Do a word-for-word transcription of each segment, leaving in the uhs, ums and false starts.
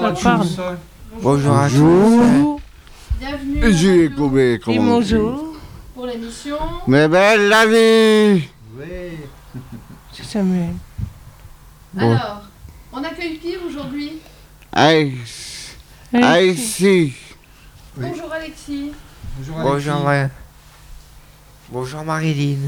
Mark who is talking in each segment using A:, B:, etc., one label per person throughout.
A: Bonjour à tous.
B: Bonjour à tous.
C: Bonjour.
D: Bienvenue
C: J'ai
D: avec nous
C: coupé,
B: Et
C: comment on dit.
B: bonjour.
D: pour l'émission.
C: Mais belle la vie.
A: Oui.
B: C'est Samuel.
C: Bon.
D: Alors, on accueille qui aujourd'hui?
C: Aïe, aïe, si.
A: Oui.
D: Bonjour Alexis.
A: Bonjour Alexis.
B: Bonjour, Mar- Bonjour Marilyn.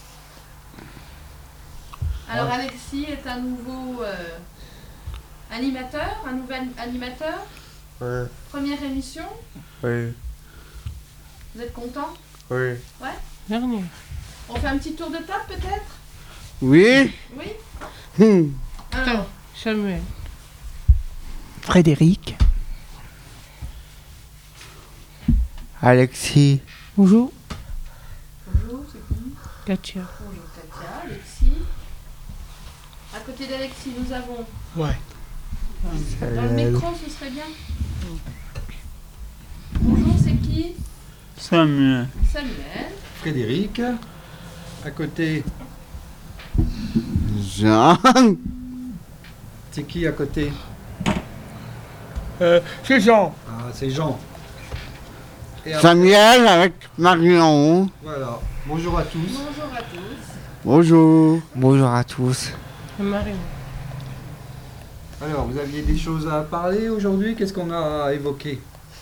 D: Alors Alexis est un nouveau euh, animateur, un nouvel animateur.
B: Oui,
D: Première émission.
B: oui,
D: Vous êtes content?
B: oui.
C: Dernier.
D: On fait un petit tour de table peut-être?
C: Oui.
D: Oui.
C: Hum.
D: Alors,
B: Samuel.
E: Frédéric.
B: Alexis.
E: Bonjour.
D: bonjour, c'est qui?
B: Katia.
D: Bonjour Katia, Alexis. À côté d'Alexis, nous avons.
E: Ouais.
D: Dans le micro, ce serait bien. Bonjour, c'est qui?
F: Samuel.
D: Samuel.
A: Frédéric. À côté,
C: Jean.
A: c'est qui à côté?
F: Euh, c'est Jean.
A: Ah, c'est Jean. Et après,
C: Samuel avec Marion.
A: voilà. Bonjour à tous.
D: Bonjour à tous.
C: Bonjour.
B: Bonjour à tous.
E: Marie.
A: Alors, vous aviez des choses à parler aujourd'hui? Qu'est-ce qu'on a évoqué?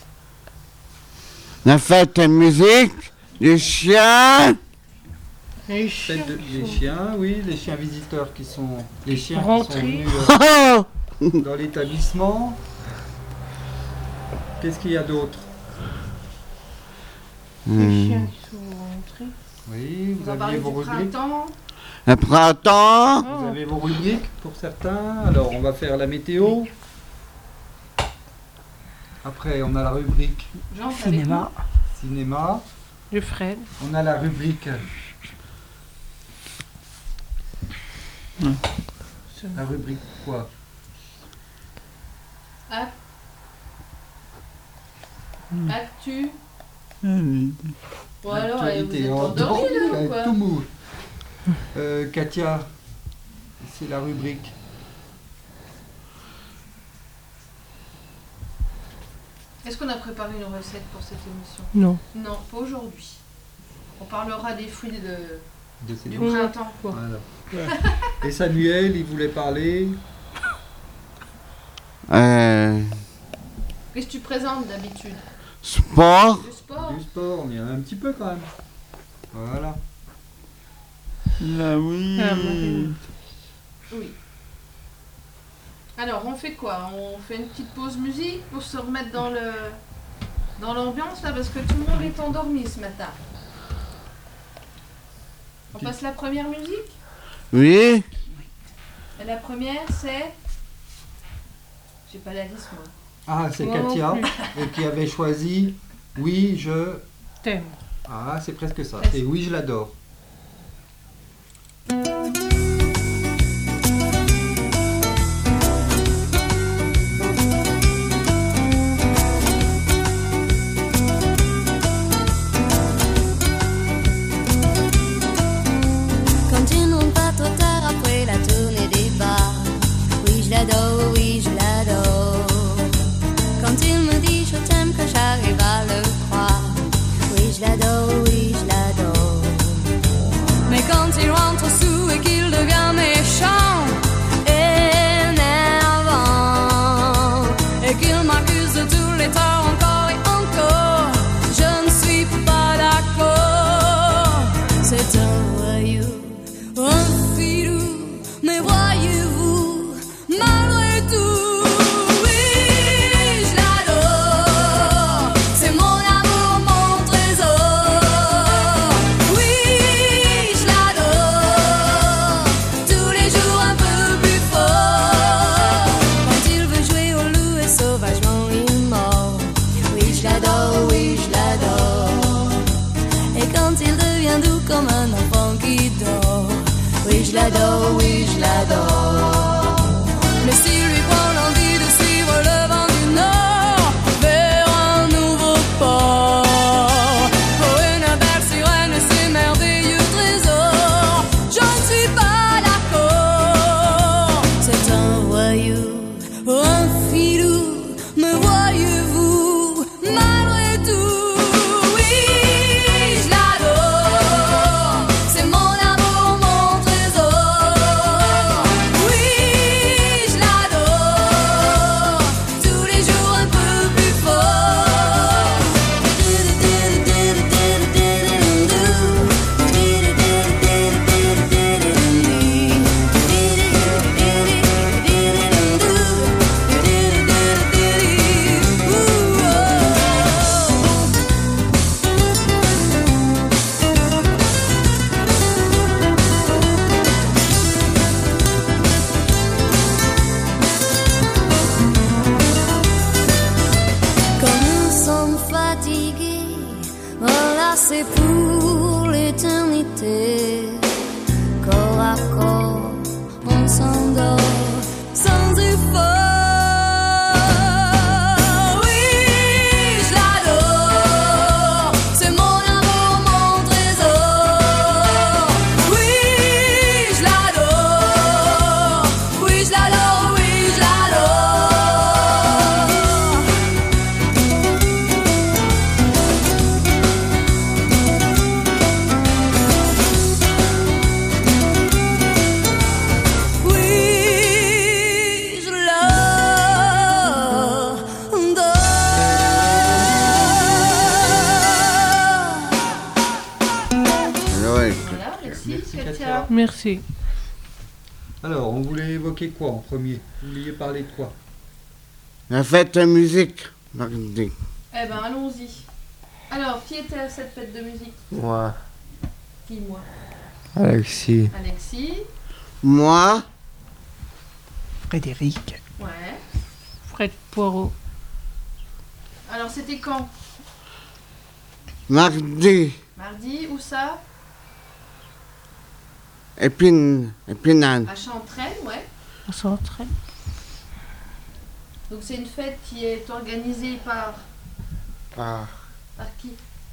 C: La fête de musique, les chiens.
E: Les
A: Fête de- les chiens, oui, les chiens visiteurs qui sont les chiens qui
E: Rentrés.
A: sont venus
C: Oh.
A: euh, dans l'établissement. Qu'est-ce qu'il y a d'autre?
E: Les
C: Hum.
E: chiens qui sont rentrés.
A: Oui, vous
D: On va
A: aviez
D: parler
A: vos
D: du
A: rubriques.
D: printemps.
C: Le printemps.
A: Vous avez vos rubriques pour certains. Alors, on va faire la météo. Après, on a la rubrique
D: Jean, c'est avec
E: Cinéma.
A: cinéma.
E: Le Fred.
A: On a la rubrique. La rubrique quoi?
D: nous. Ac- Actu. Ou alors, eh, vous
A: Actualité.
D: êtes
A: Oh,
D: endormi là ou
A: donc,
D: quoi?
A: tout mou. Euh, Katia, c'est la rubrique.
D: Est-ce qu'on a préparé une recette pour cette émission?
E: Non.
D: Non, pas aujourd'hui. On parlera des fruits de,
A: De ces
D: du
A: deux.
D: printemps.
A: Voilà. Et Samuel, il voulait parler.
C: Euh,
D: Qu'est-ce que tu présentes d'habitude?
C: sport.
D: Du sport?
A: Du sport, il y en a un petit peu quand même. Voilà.
F: Là, oui.
E: Ah, Marie.
D: Oui. Alors, on fait quoi? On fait une petite pause musique pour se remettre dans le dans l'ambiance là, parce que tout le monde est endormi ce matin. On passe la première musique?
C: Oui.
D: Et la première, c'est... J'ai pas la liste, moi.
A: Ah, c'est
E: Moi non
A: Katia
E: plus.
A: et qui avait choisi Oui, je.
E: Thème.
A: Ah, c'est presque ça. C'est Oui, je l'adore.
G: Quand tu ne montes pas trop tard après la tournée des bars. Oui, je l'adore, oui, je l'adore. Quand il me dit je t'aime, que j'arrive à le croire. Oui, je l'adore, oui, je l'adore. Mais quand il rentre sous et qu'il devient méchant, énervant, et qu'il m'accuse de tous les torts encore et encore, je ne suis pas d'accord. C'est un voyou, un filou, mais voyez-vous, malgré tout, oui, je l'adore. C'est mon amour, mon trésor. Oui, je l'adore. Tous les jours un peu plus fort. Quand il veut jouer au loup et sauvagement il mord. Oui, je l'adore, oui, je l'adore. Et quand il devient doux comme un enfant qui dort. Oui, je l'adore, oui, je l'adore. Mais s'il lui prend l'envie de suivre le vent du nord vers un nouveau port, pour une belle sirène et ses merveilleux trésors, je ne suis pas d'accord. C'est un voyou, un filou, c'est pour l'éternité. Corps à corps, on s'endort sans effort. Oui, je l'adore, c'est mon amour, mon trésor. Oui, je l'adore, oui, je l'adore, oui, je l'adore. Oui, je l'adore.
C: Ouais.
D: Voilà, merci,
A: Merci,
D: Katia.
A: Katia.
E: Merci.
A: Alors, on voulait évoquer quoi en premier? Vous vouliez parler de quoi?
C: La fête de musique, mardi.
D: Eh ben, allons-y. Alors, qui était à cette fête de musique?
B: Moi.
D: Qui, moi?
B: Alexis.
D: Alexis.
C: Moi,
B: Frédéric.
D: Ouais.
E: Fred Poirot.
D: Alors, c'était quand?
C: mardi,
D: Mardi, où ça?
C: épine, épinal.
D: À Chantraine, ouais.
E: On s'entraîne.
D: Donc, c'est une fête qui est organisée par...
B: Par
D: Par qui?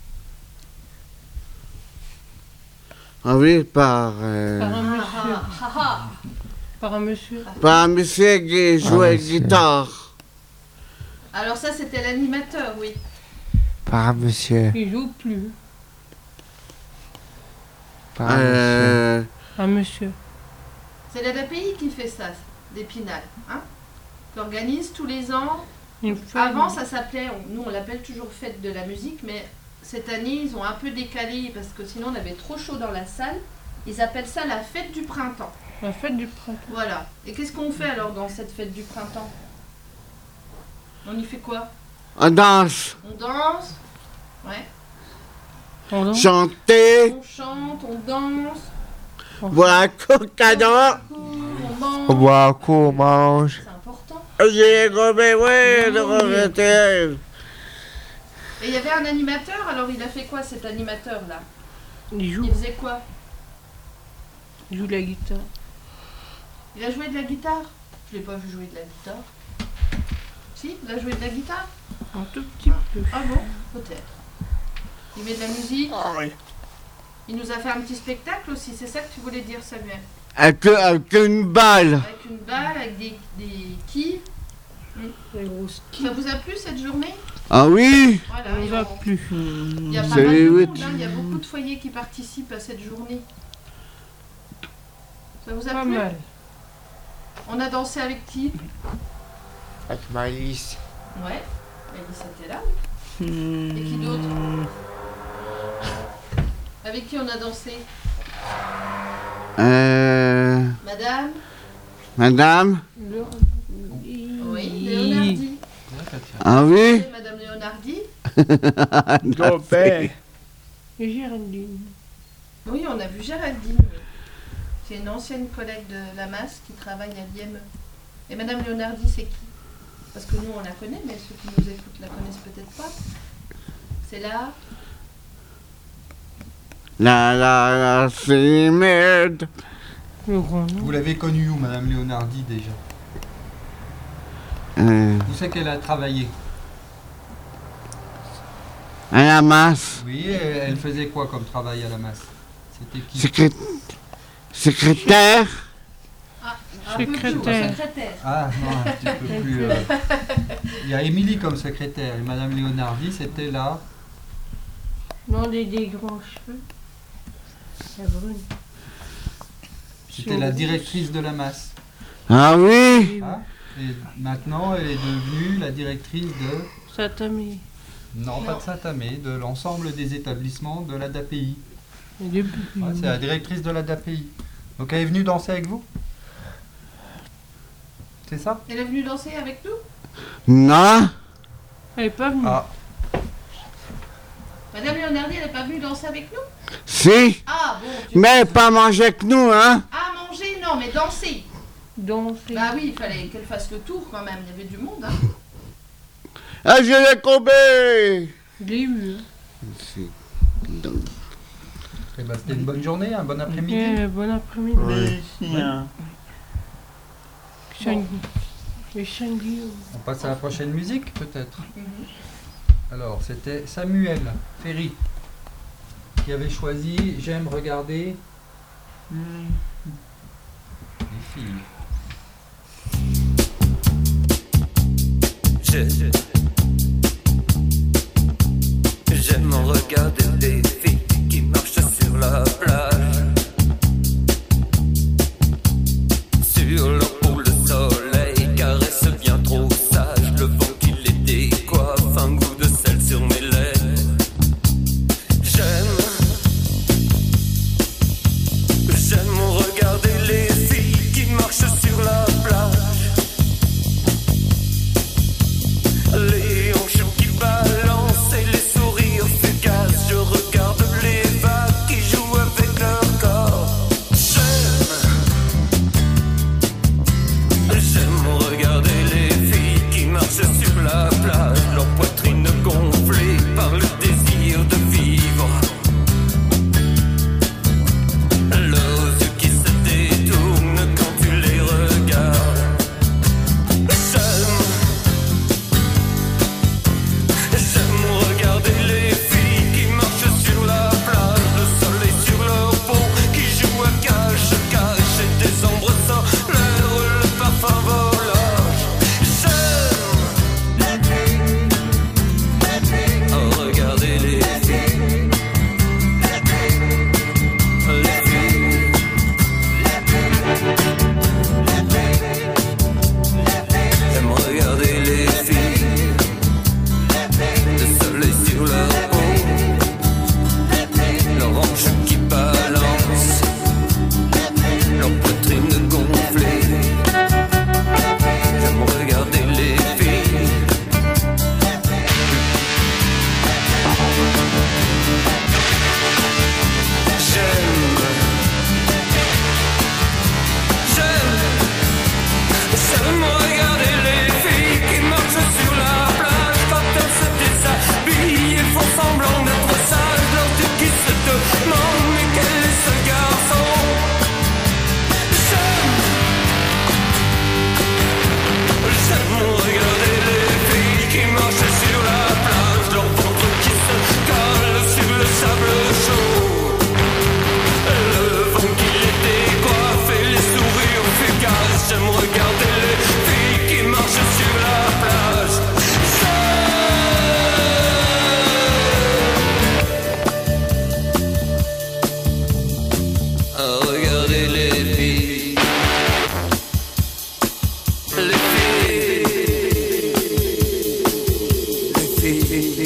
C: Ah oui, par, euh,
E: Par un
D: Ah,
E: monsieur.
D: ah, ah, ah.
E: Par un monsieur.
C: par un monsieur qui jouait
B: monsieur.
C: guitare.
D: Alors, ça, c'était l'animateur, oui.
B: Par un monsieur.
E: Il joue plus.
B: Par un monsieur.
C: Euh,
E: Un monsieur.
D: C'est l'A D A P I qui fait ça, d'Épinal, hein? Qui organise tous les ans.
E: Une femme.
D: Avant, ça s'appelait, on- nous on l'appelle toujours fête de la musique, mais cette année, ils ont un peu décalé parce que sinon on avait trop chaud dans la salle. Ils appellent ça la fête du printemps.
E: La fête du printemps.
D: Voilà. Et qu'est-ce qu'on fait alors dans cette fête du printemps? On y fait quoi?
C: on danse,
D: On danse? Ouais.
E: On danse.
C: chanter,
D: On chante, on danse,
C: boire un coca-cola.
D: on
B: On
D: mange.
B: boit un coup, on mange.
D: C'est important.
C: J'ai gommé, oui, de remonter.
D: Et il y avait un animateur, alors il a fait quoi cet animateur-là?
E: Il joue.
D: Il faisait quoi?
E: Il joue de la guitare.
D: Il a joué de la guitare? Je l'ai pas vu jouer de la guitare. Si, il a joué de la guitare?
E: Un tout petit peu.
D: Ah bon? Peut-être. Il met de la musique. Il nous a fait un petit spectacle aussi, c'est ça que tu voulais dire, Samuel?
C: Avec, avec une balle.
D: Avec une balle, avec des, des quilles.
E: Les grosses
D: Ça vous a plu cette journée?
C: Ah oui,
D: Voilà,
E: On
D: et
E: va
D: on-
E: plus.
D: il y a pas
C: C'est
D: mal
C: les
D: de
C: huit.
D: monde, hein, il y a beaucoup de foyers qui participent à cette journée. Ça vous a
E: Pas
D: plu?
E: mal.
D: On a dansé avec qui?
B: Avec Malice.
D: Ouais, Alice était là. oui. Et qui d'autre? Avec qui on a dansé?
C: euh,
D: Madame?
C: madame,
E: Le-
D: Oui, Léonardi.
C: ah oui,
D: C'est Madame Léonardi?
F: Ton père.
E: Et Géraldine.
D: Oui, on a vu Géraldine. oui. C'est une ancienne collègue de la masse qui travaille à l'I M E. Et Madame Léonardi, c'est qui? Parce que nous, on la connaît, mais ceux qui nous écoutent la connaissent peut-être pas. C'est là.
C: la la la c'est merde.
E: Le grand nom.
A: Vous l'avez connue où, Madame Léonardi, déjà?
C: Euh,
A: Où c'est qu'elle a travaillé?
C: à la masse,
A: Oui, elle elle faisait quoi comme travail à la masse? C'était qui?
C: secré- secrétaire,
D: Un peu plus,
E: Secrétaire.
D: secrétaire.
A: Ah, non, un petit peu plus... euh, Il y a Émilie comme secrétaire, et Madame Léonardi, c'était là.
E: Non, des, des grands cheveux. La brune.
A: C'était la directrice de la masse.
C: ah oui,
A: Hein, et maintenant, elle est devenue la directrice de...
E: Satamé.
A: Non, pas
D: Non.
A: de Saint-Amé, de l'ensemble des établissements de l'A D A P I.
E: Et depuis.
A: Ouais, c'est la directrice de l'A D A P I. Donc elle est venue danser avec vous? C'est ça?
D: Elle est venue danser avec nous?
C: non,
E: Elle est pas venue.
A: Ah,
D: Madame Léonardi, elle n'est pas venue danser avec nous?
C: si,
D: Ah bon, tu...
C: mais pas manger avec nous, hein.
D: Ah, manger, non, mais danser.
E: Danser.
D: Bah oui, il fallait qu'elle fasse le tour quand même, il y avait du monde, hein.
C: Ah, je l'ai combé.
E: Je l'ai eu. hein.
C: Si, donc.
A: Eh ben, c'était une bonne journée, un bon après-midi.
E: Eh, bon après-midi.
B: Oui.
F: Bien.
E: Shang- Le Shang-Chi.
A: On passe à la prochaine musique, peut-être.
D: Mhm.
A: Alors, c'était Samuel Ferry qui avait choisi J'aime regarder les filles.
H: Je- J'aime regarder des filles qui marchent sur la plage. Sur leur peau, le soleil caresse bien trop sage. Le vent qui les décoiffe, un goût de sel sur mes lèvres. J'aime, j'aime regarder les filles qui marchent sur la plage. Les hanches qui balancent et les sourires fugaces. Je regarde les vagues qui jouent avec leur corps. J'aime, j'aime regarder les filles qui marchent sur la plage. Leur poitrine gonflée par le désir de vivre. Leurs yeux qui se détournent quand tu les regardes. J'aime, J'aime regarder les filles qui marchent sur la plage. Le soleil sur leur peau qui joue à cache-cache. Et des ombres solaires, le parfum volage. J'aime oh, regarder les filles. Les filles. J'aime regarder les filles. Le soleil sur leur peau, leurs hanches qui balancent, leur poitrine gonflée. J'aime regarder les filles. J'aime, j'aime, j'aime regarder les filles qui marchent sur la plage. Quand elles se déshabillent et font semblant d'être sages. Leurs yeux qui se demandent mais quel est ce garçon. J'aime, j'aime regarder les filles qui marchent sur la plage. Leur ventre qui se colle sur le sable chaud. Le vent qui les décoiffe et les sourires fugaces. J'aime regarder les filles qui marchent sur la plage. J'aime regarder les filles. Les filles. Les filles.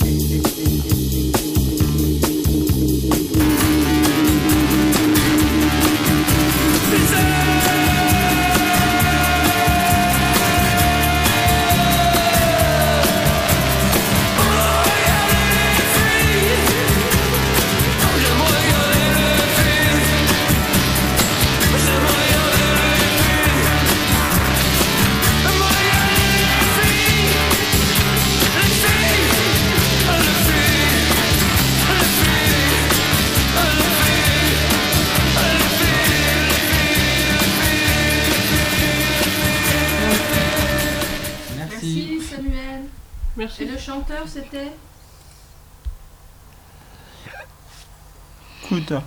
A: Merci.
D: Merci Samuel.
E: Merci.
D: Et le chanteur c'était
F: Kuta.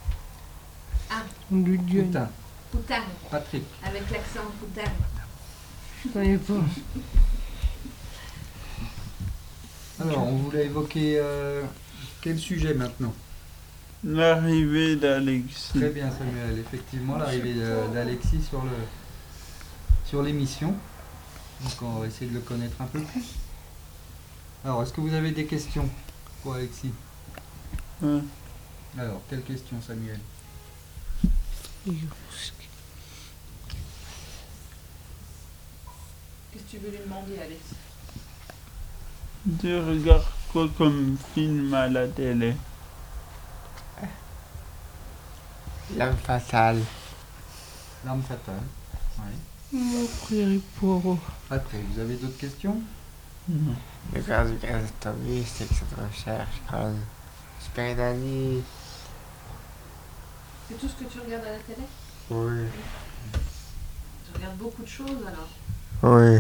E: Du Dieu.
A: Putain,
D: Poutane,
A: Patrick.
D: avec l'accent Poutane.
E: Je connais pas.
A: Alors, on voulait évoquer euh, quel sujet maintenant?
F: L'arrivée d'Alexis.
A: Très bien, Samuel. Effectivement, l'arrivée de- d'Alexis sur le sur l'émission. Donc, on va essayer de le connaître un peu plus. Alors, est-ce que vous avez des questions pour Alexis?
F: Ouais.
A: Alors, quelle question, Samuel?
D: Qu'est-ce que tu veux lui demander, Alex?
F: Tu regardes quoi comme film à la télé?
B: L'âme fatale.
A: L'arme fatale. Oui.
E: Mon frère est Poirot.
A: Après, vous avez d'autres questions?
F: Non.
B: Le gars du Grâce Tommy, c'est que cette recherche comme Super Nanny,
D: C'est tout ce que tu regardes à la télé?
B: Oui.
D: Tu regardes beaucoup de choses alors.
B: Oui.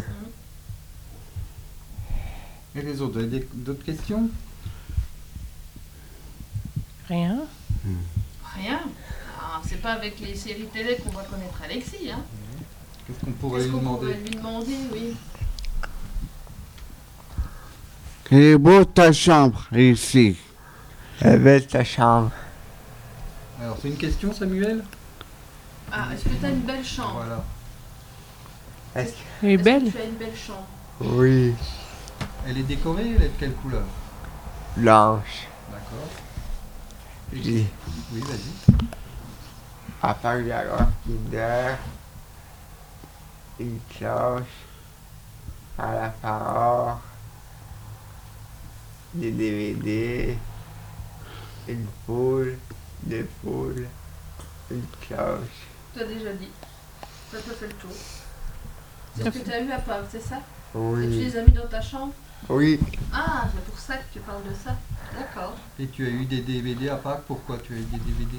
A: Et les autres, vous avez des- d'autres questions?
E: Rien.
D: Rien. Ah, c'est pas avec les séries télé qu'on va connaître Alexis, hein.
A: Qu'est-ce qu'on pourrait
D: Qu'est-ce
A: lui
D: qu'on pourrait
A: demander?
D: lui demander, oui.
C: Elle est beau ta chambre ici.
B: Elle belle ta chambre.
A: Alors, c'est une question, Samuel?
D: Ah, est-ce que tu as une belle chambre?
A: Voilà.
B: Est-ce
E: Elle est
D: Est-ce
E: belle.
D: que tu as une belle chambre?
B: que... Oui.
A: Elle est décorée, elle est de quelle couleur?
B: Blanche.
A: D'accord.
B: Oui.
A: Oui, vas-y.
B: Après, il y a un Kinder. Une cloche. À la parole. Des D V D. Une poule. Des poules. Une cloche.
D: Tu as déjà dit. Ça te fait le tour. C'est ce que tu as eu à Pâques, c'est ça? Et tu
B: Oui.
D: les as mis dans ta chambre?
B: Oui.
D: Ah, c'est pour ça que tu parles de ça. D'accord.
A: Et tu as eu des D V D à Pâques, pourquoi tu as eu des D V D?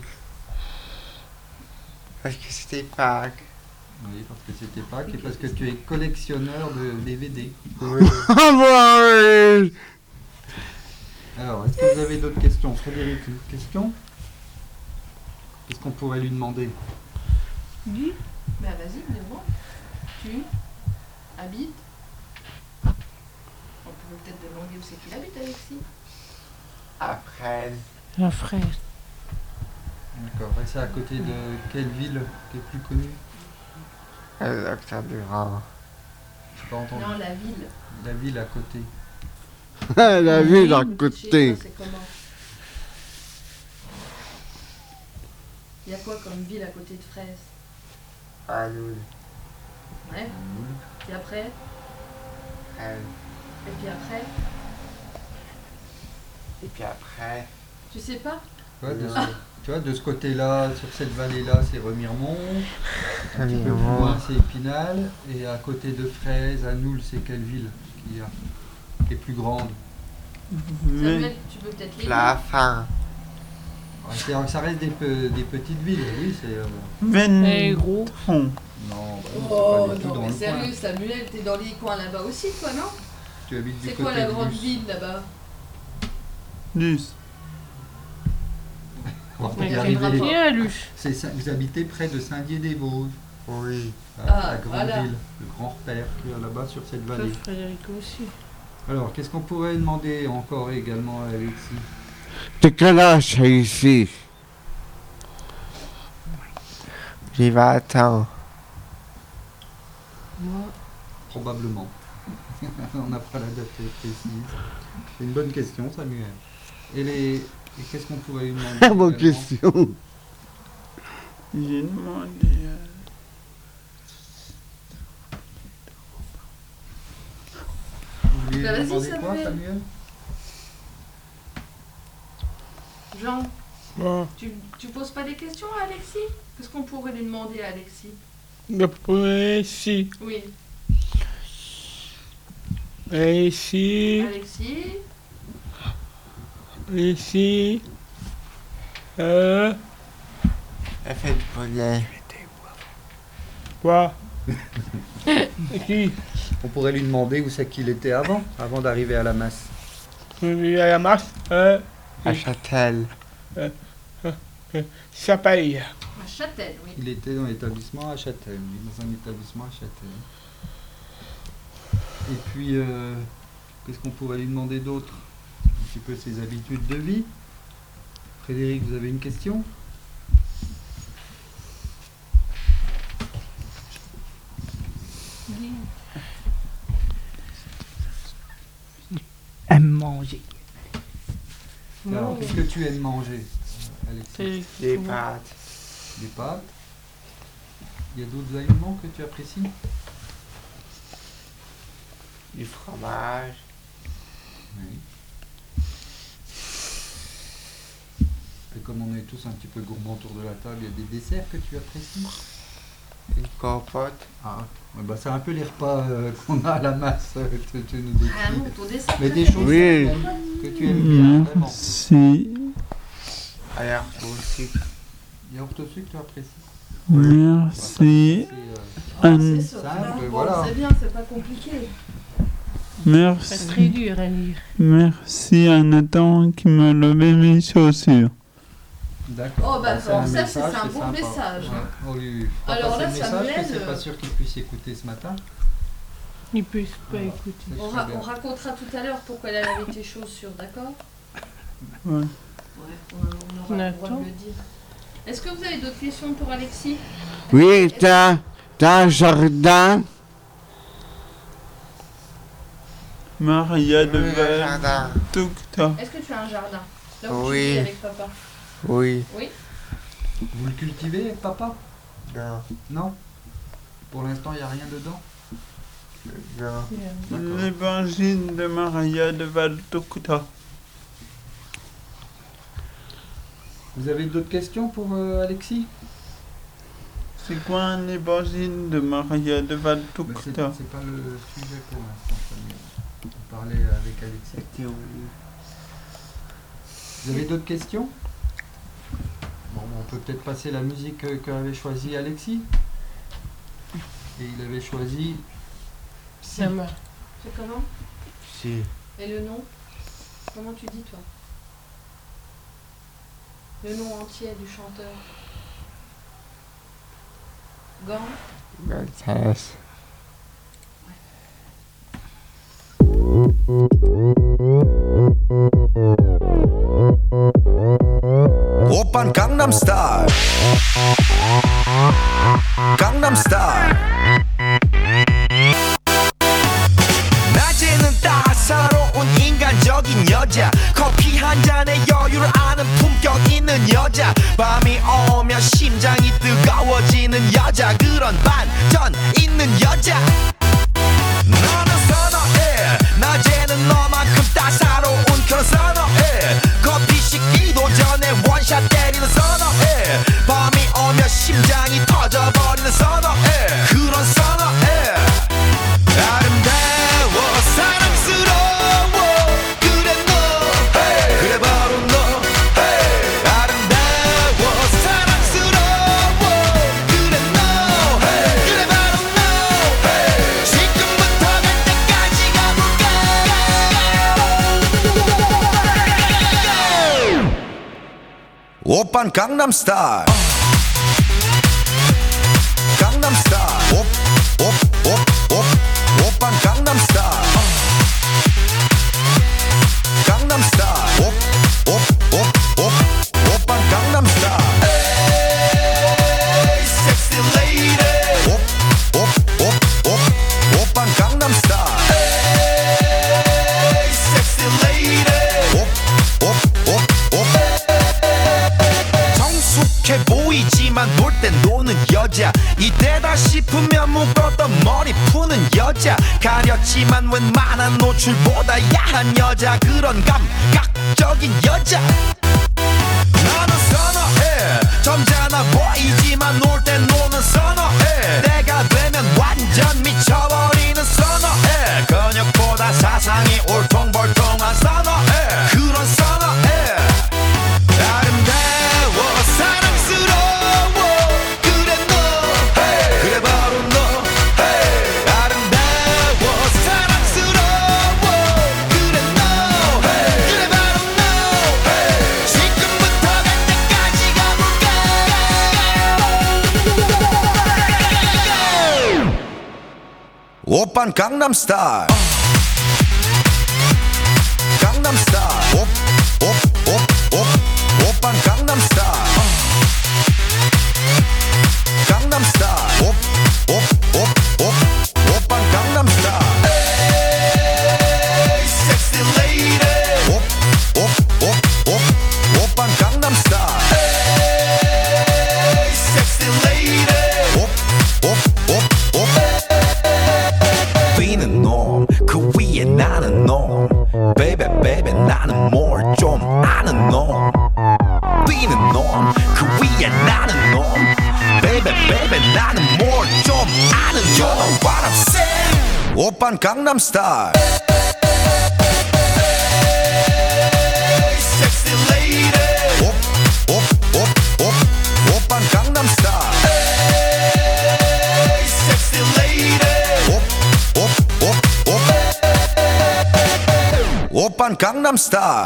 B: Parce que c'était Pâques.
A: Oui, parce que c'était Pâques et parce que tu es collectionneur de D V D.
B: Oui.
C: Ah bah oui.
A: Alors, est-ce que vous avez d'autres questions? Frédéric, une question? Qu'est-ce qu'on pourrait lui demander?
E: Dis.
D: Ben vas-y, dis-moi. Tu habites? On pourrait peut-être demander où c'est qu'il habite, Alexis.
B: Après,
E: La fraise.
A: D'accord. Et c'est à côté de quelle ville qui est plus connue?
B: le docteur Durand.
A: Je n'ai pas entendu.
D: Non, la ville.
A: La ville à côté.
C: Elle a vu d'un
D: Je sais
C: côté.
D: pas, c'est comment. Il y a quoi comme ville à côté de Fraise?
B: À nous.
D: Ouais. Et après?
B: Elle.
D: Et puis après?
B: Et puis après,
D: Tu sais pas?
A: Tu vois, de ce, tu vois, de ce côté-là, sur cette vallée-là, c'est Remiremont. Un petit peu plus
B: Remiremont.
A: loin, c'est Épinal. Et à côté de Fraise, à Noul, c'est quelle ville qui, a, qui est plus grande?
D: Samuel, tu peux peut-être les
B: la
D: dire.
B: fin.
A: Ouais, c'est- Ça reste des, pe- des petites villes, oui. C'est, euh,
E: Elle est gros.
F: Vénitron.
A: non, bah non,
D: Oh
A: c'est pas du tout
D: non,
A: dans
D: mais
A: le
D: sérieux,
A: coin.
D: Samuel, t'es dans les coins là-bas aussi, toi, non?
A: Tu habites du
D: C'est
A: côté
D: quoi la
A: de
D: grande
A: Luce.
D: ville là-bas?
F: Luce.
A: On va y
D: quel
A: arriver.
D: rapport?
E: Viens, Luche.
A: C'est Saint- vous habitez près de Saint-Dié-des-Vosges,
B: Oui.
A: la,
D: Ah,
A: la grande
D: voilà.
A: ville, le grand repère qu'il y a là-bas sur cette
E: Toi,
A: vallée.
E: Frédéric aussi.
A: Alors, qu'est-ce qu'on pourrait demander encore également à Alexis?
C: De quel âge c'est ici?
B: J'ai vingt ans.
E: Moi,
A: Probablement. On n'a pas la date précise. C'est une bonne question, Samuel. Et, les... Et qu'est-ce qu'on pourrait lui demander
C: Bonne
A: également?
C: question.
F: J'ai demandé à...
A: Vous vouliez
D: Bah,
A: lui
D: vas-y,
A: demander quoi,
D: Samuel.
A: Samuel?
D: Jean,
F: Bon,
D: tu, tu poses pas des questions à Alexis? Qu'est-ce qu'on pourrait lui demander à Alexis?
F: d'après ici.
D: Oui.
F: Et ici,
D: Alexis,
F: ici, euh,
B: Elle fait du poney.
F: quoi? Qui?
A: On pourrait lui demander où c'est qu'il était avant, avant d'arriver à la masse.
F: Oui, à la marche, euh,
B: À Châtel.
F: ça paye.
D: à Châtel, oui.
A: Il était dans l'établissement à Châtel, oui, dans un établissement à Châtel. Et puis, euh, qu'est-ce qu'on pourrait lui demander d'autre? Un petit peu ses habitudes de vie. Frédéric, vous avez une question?
F: Aime manger.
A: Alors,
E: non,
A: qu'est-ce que tu aimes manger, euh, Alexis?
E: Frédéric,
B: Des
E: comment-
B: pâtes.
A: Des pâtes? Il y a d'autres aliments que tu apprécies?
B: Du fromage.
A: Oui. Et comme on est tous un petit peu gourmands autour de la table, il y a des desserts que tu apprécies?
B: Une compote.
A: Ah, ouais, bah, c'est un peu les repas euh, qu'on a à la masse, euh, que tu nous décris.
D: Ah non, ton dessert.
A: Mais des
D: préféré,
A: choses
C: Oui.
A: que tu aimes bien, vraiment.
F: Si.
B: Alors, au sucre.
A: Et on te suit que tu apprécies.
C: Merci.
A: C'est, euh,
D: Ah,
C: Anne.
D: c'est ça.
A: Simple,
D: Bon,
A: voilà.
D: c'est bien, c'est pas compliqué.
E: C'est
C: Merci.
E: très dur à lire.
C: Merci à Nathan qui m'a levé mes chaussures.
A: D'accord.
D: Oh, bah,
A: c'est
D: alors
A: un
D: ça,
A: message,
D: c'est un bon
A: sympa.
D: message.
A: Ouais, on lui fera
D: Alors
A: passer
D: là,
A: le message,
D: Samuel,
A: mais c'est
D: euh,
A: pas sûr qu'il puisse écouter ce matin.
E: Il peut pas
A: Voilà.
E: écouter.
A: C'est
D: On,
A: très
D: ra-
A: bien.
D: on racontera tout à l'heure pourquoi elle avait tes chaussures, d'accord?
C: Ouais.
D: Ouais, on, on aura le droit de
E: Nathan.
D: le dire. Est-ce que vous avez d'autres questions pour Alexis?
C: Oui, t'as, t'as un jardin. Maria de
B: Oui, un jardin.
C: Tukta.
D: Est-ce que tu as un jardin? Là où
B: Oui.
D: tu vis avec papa?
B: Oui.
D: Oui.
A: Vous le cultivez avec papa?
B: Non.
A: Non. Pour l'instant, il n'y a rien dedans.
B: Non.
A: D'accord.
C: L'évangile de Maria de Valtukta.
A: Vous avez d'autres questions pour euh, Alexis?
C: C'est quoi un évangile de Maria de
A: Bah, c'est,
C: Valtukta?
A: c'est pas le sujet pour l'instant. Samuel. On parlait avec Alexis. Vous avez d'autres questions? Bon, on peut peut-être passer la musique que- qu'avait choisie Alexis. Et il avait choisi Psy.
E: Ça marche.
D: C'est comment?
B: Si.
D: Et le nom? Comment tu dis, toi? Le nom entier du chanteur? Gant?
B: Gonzales.
H: 오빤 강남스타일 강남스타일 낮에는 따사로운 인간적인 여자 커피 한 잔에 여유를 아는 품격 있는 여자 밤이 오면 심장이 뜨거워지는 여자 그런 반전 있는 여자 너는 선어해 낮에는 너만큼 따사로운 그런 선어해 커피 식기도 전에 원샷 때리는 선어해 밤이 오면 심장이 터져버리는 선어해 그런 선어해 아름다워 사랑스러워 그래 너 hey. 그래 바로 너 hey. 아름다워 사랑스러워 그래 너 hey. 그래 바로 너 hey. 지금부터 갈 때까지 가볼까 오빤 강남스타일 강남스타일 옵옵옵옵 오빤 강남스타일 강남스타일 옵옵옵옵 오빤 강남스타일 에이 섹시 레이디 옵옵옵옵 오빤 강남스타일 에이 섹시 레이디 옵옵옵옵 성숙해 보이지만 놀 땐 노는 여자 이때다 싶으면 묶었던 머리 푸는 여자 가렸지만 웬만한 노출보다 야한 여자 그런 감각적인 여자 나는 선어해 점잖아 보이지만 놀 땐 노는 선어해 내가 되면 완전 미쳐버리는 선어해 근육보다 사상이 울퉁불퉁한 선어해 그런 선어해 아름다워 사랑스러워 그래 너 hey. 그래 바로 너 hey. 아름다워 사랑스러워 그래 너 hey. 그래 바로 너 hey. 지금부터 갈 때까지 가볼까 오빤 강남스타일 강남스타일 옵옵옵옵 오빤 강남스타일 강남스타일 옵옵옵옵 오빤 강남스타일 에이 섹시 레이디 옵옵옵옵 오빤 강남스타일 에이 섹시 레이디 옵옵옵옵 비는 놈 그 위에 나는 놈 베이베 베이베 나는 뭘 좀 아는 놈 비는 놈 그 위에 나는 놈 베이베 베이베 나는 뭘 좀 아는 You know what I'm saying 오빤 강남스타일 섹시 레이디 옵옵옵옵
I: Oppan Gangnam Style.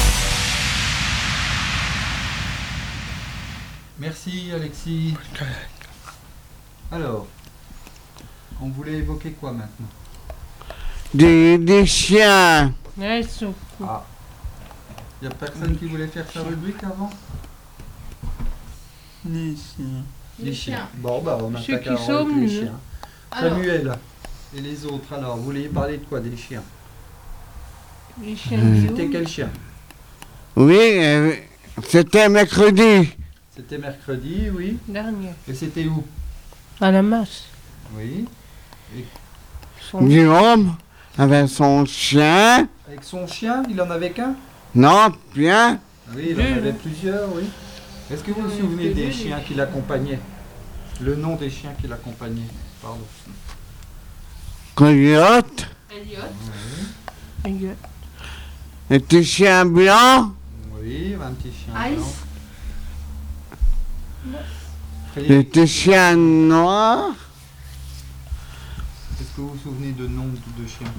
A: Merci Alexis. Alors, on voulait évoquer quoi maintenant?
C: Des, des chiens.
E: Ouais, ils sont cool.
A: Ah. Il n'y a personne qui voulait faire sa rubrique avant?
B: Les chiens.
A: Les chiens. Bon, bah on
E: Ceux
A: attaque
E: qui
A: alors
E: sont
A: avec les
E: mieux.
A: chiens.
D: Alors,
A: Samuel et les autres, alors, vous vouliez parler de quoi? Des chiens?
E: Les chiens
C: Euh,
E: bio.
A: C'était quel chien?
C: Oui, euh, c'était mercredi.
A: C'était mercredi, oui.
E: Dernier.
A: Et c'était où?
E: À la masse.
A: Oui.
E: Son-
C: Guillaume avait son chien.
A: Avec son chien, il en avait qu'un?
C: Non, bien.
A: Oui, il
E: Deux,
A: en avait
E: non?
A: plusieurs, oui. Est-ce que vous vous
E: Euh,
A: souvenez
E: deux,
A: des
E: deux,
A: chiens
E: des-
A: qui l'accompagnaient? Le nom des chiens qui l'accompagnaient? Pardon.
C: Coyote.
D: Elliot.
E: Regarde.
C: Un petit chien blanc.
A: Oui, un petit chien
D: Ice.
A: blanc.
C: Un
A: Frédéric,
C: petit chien noir.
A: est-ce que vous vous souvenez de noms de de chiens?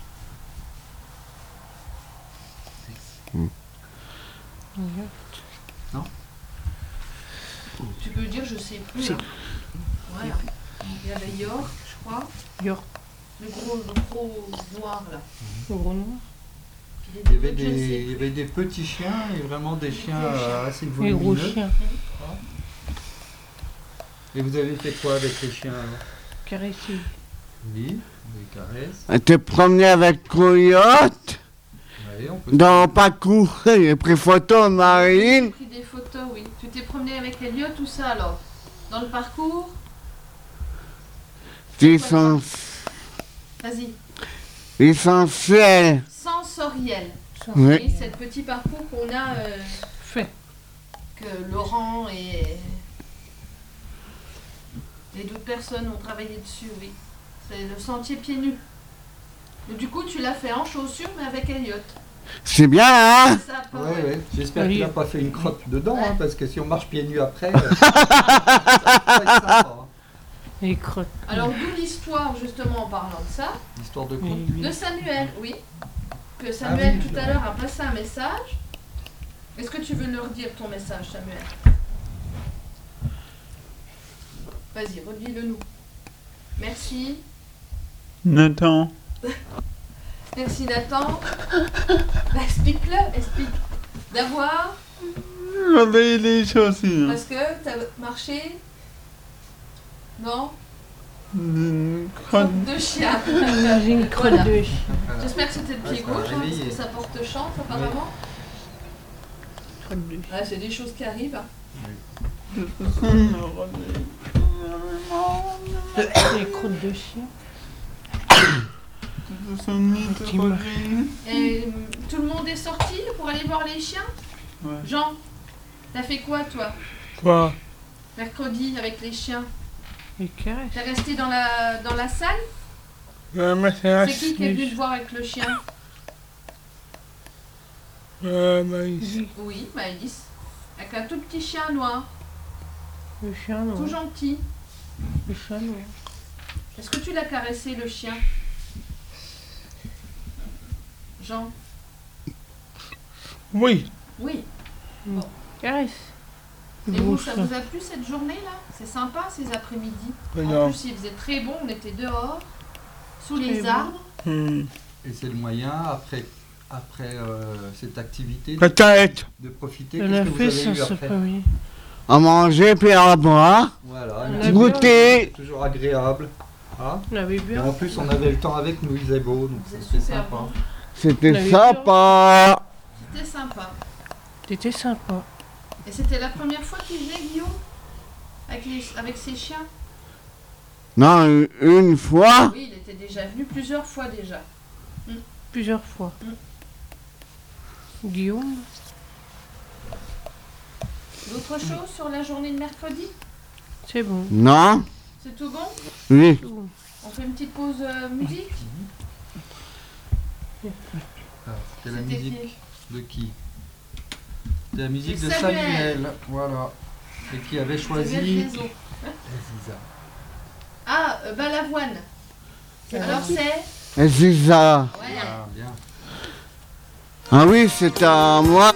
E: Regarde.
D: Tu peux dire, je sais plus.
E: C'est-
D: hein. Voilà. Il y avait York, je crois.
E: York.
D: Le gros, le gros noir là.
E: Le gros noir.
D: Puis
A: Il y,
D: les
A: avait
D: autres, je ne sais
A: des, il y
D: plus.
A: avait des petits chiens et vraiment des chiens
D: gros chiens.
A: euh, assez
E: Les gros
A: volumineux.
E: chiens.
A: Et vous avez fait quoi avec les chiens alors?
E: Caressés.
A: Oui, des caresses.
C: Elle était promenée avec Coyote.
A: Oui, on peut
C: Dans le parcours. J'ai pris photo de
D: J'ai
C: Marine.
D: pris des photos, oui. Tu t'es promené avec Elliot, tout ça alors? Dans le parcours?
C: L'essentiel.
D: Vas-y.
C: L'essentiel.
D: Sensoriel.
C: Oui.
D: Oui, c'est le petit parcours qu'on a, euh,
E: Fait.
D: que Laurent et, et d'autres personnes ont travaillé dessus, oui. C'est le sentier pieds nus. Et du coup, tu l'as fait en chaussures, mais avec Elliot.
C: C'est bien, hein?
D: C'est ça, pas
A: Ouais,
D: vrai.
A: ouais. J'espère
E: Oui.
A: qu'il n'a pas fait une crotte dedans,
D: Ouais.
A: hein, parce que si on marche pieds nus après, euh, ça va pas être sympa, hein.
E: Les crottes.
D: Alors, d'où l'histoire, justement, en parlant de ça,
A: L'histoire de
E: Oui,
A: crotte.
E: oui.
D: de Samuel, oui. Que Samuel,
A: Ah oui,
D: tout
A: je
D: à
A: vois.
D: l'heure, a passé un message. Est-ce que tu veux leur dire ton message, Samuel? Vas-y, redis-le nous. Merci.
B: Nathan.
D: Merci, Nathan. Bah, explique-le, explique. D'avoir,
B: J'avais les chaussures.
D: parce que t'as marché. Non?
B: Une crotte.
D: De chien.
E: J'ai une crotte
D: Voilà.
E: de chien.
A: Voilà.
D: J'espère que c'était le pied
A: Ouais, ça va
D: gauche, hein, parce
A: réveiller.
D: que ça porte chance, apparemment.
E: Crotte de chien.
D: Ouais, c'est des choses qui arrivent. hein.
E: Les crottes de chien.
D: Et euh, tout le monde est sorti pour aller voir les chiens?
B: Ouais.
D: Jean, t'as fait quoi, toi,
F: Quoi?
D: mercredi, avec les chiens?
E: Les caresses.
D: T'es resté dans la, dans la salle?
F: Euh, moi, c'est un
D: C'est qui qui est venu te voir avec le chien?
F: Euh, Maïs.
D: Oui, Maëlys. Avec un tout petit chien noir,
E: Le chien
D: tout
E: noir.
D: gentil.
E: Le chien noir.
D: Est-ce que tu l'as caressé, le chien? Jean?
F: Oui.
D: Oui.
E: Caresse.
D: Et
E: Le
D: vous,
E: gros
D: ça
E: chien.
D: vous a plu cette journée-là? C'est sympa, ces après-midi. En
F: Non.
D: plus, il faisait très bon, on était dehors, sous
E: Très
D: les
E: bon.
D: arbres.
F: Hmm.
A: Et c'est le moyen, après, après euh, cette activité, de,
F: Peut-être.
A: de profiter.
E: On
A: Qu'est-ce
E: a
A: que vous
E: fait
A: avez
E: ça
A: eu
E: ce
A: après?
E: premier.
C: À manger puis à boire.
A: Voilà,
E: On
A: un
E: a
A: petit
E: vu.
C: Goûter.
A: c'est toujours agréable. Ah.
E: On avait
A: Et
E: bien.
A: en plus, on avait le temps avec nous, il faisait beau, donc
D: C'est
A: c'était
D: super
A: sympa.
D: bon.
C: C'était
E: On avait
C: sympa.
D: C'était sympa.
E: C'était sympa.
D: Et c'était la première fois qu'il venait, Guillaume? Avec, les, avec ses chiens?
C: Non, une- une fois.
D: Oui, il était déjà venu plusieurs fois déjà.
E: Plusieurs fois. Guillaume.
D: D'autres choses sur la journée de mercredi?
E: C'est bon.
C: Non.
D: C'est tout bon?
C: Oui.
E: Tout bon.
D: On fait une petite pause euh, musique?
A: Alors, c'était la
D: C'était
A: musique
D: qui?
A: de qui? C'était la musique
D: De
A: de
D: Samuel.
A: Samuel. Voilà. Et qui avait choisi
D: Samuel Réseau.
A: Aziza.
D: Ah, euh, Balavoine. Alors c'est?
C: Ziza.
D: Ouais.
A: Ah, bien.
C: Ah oui, c'est à moi.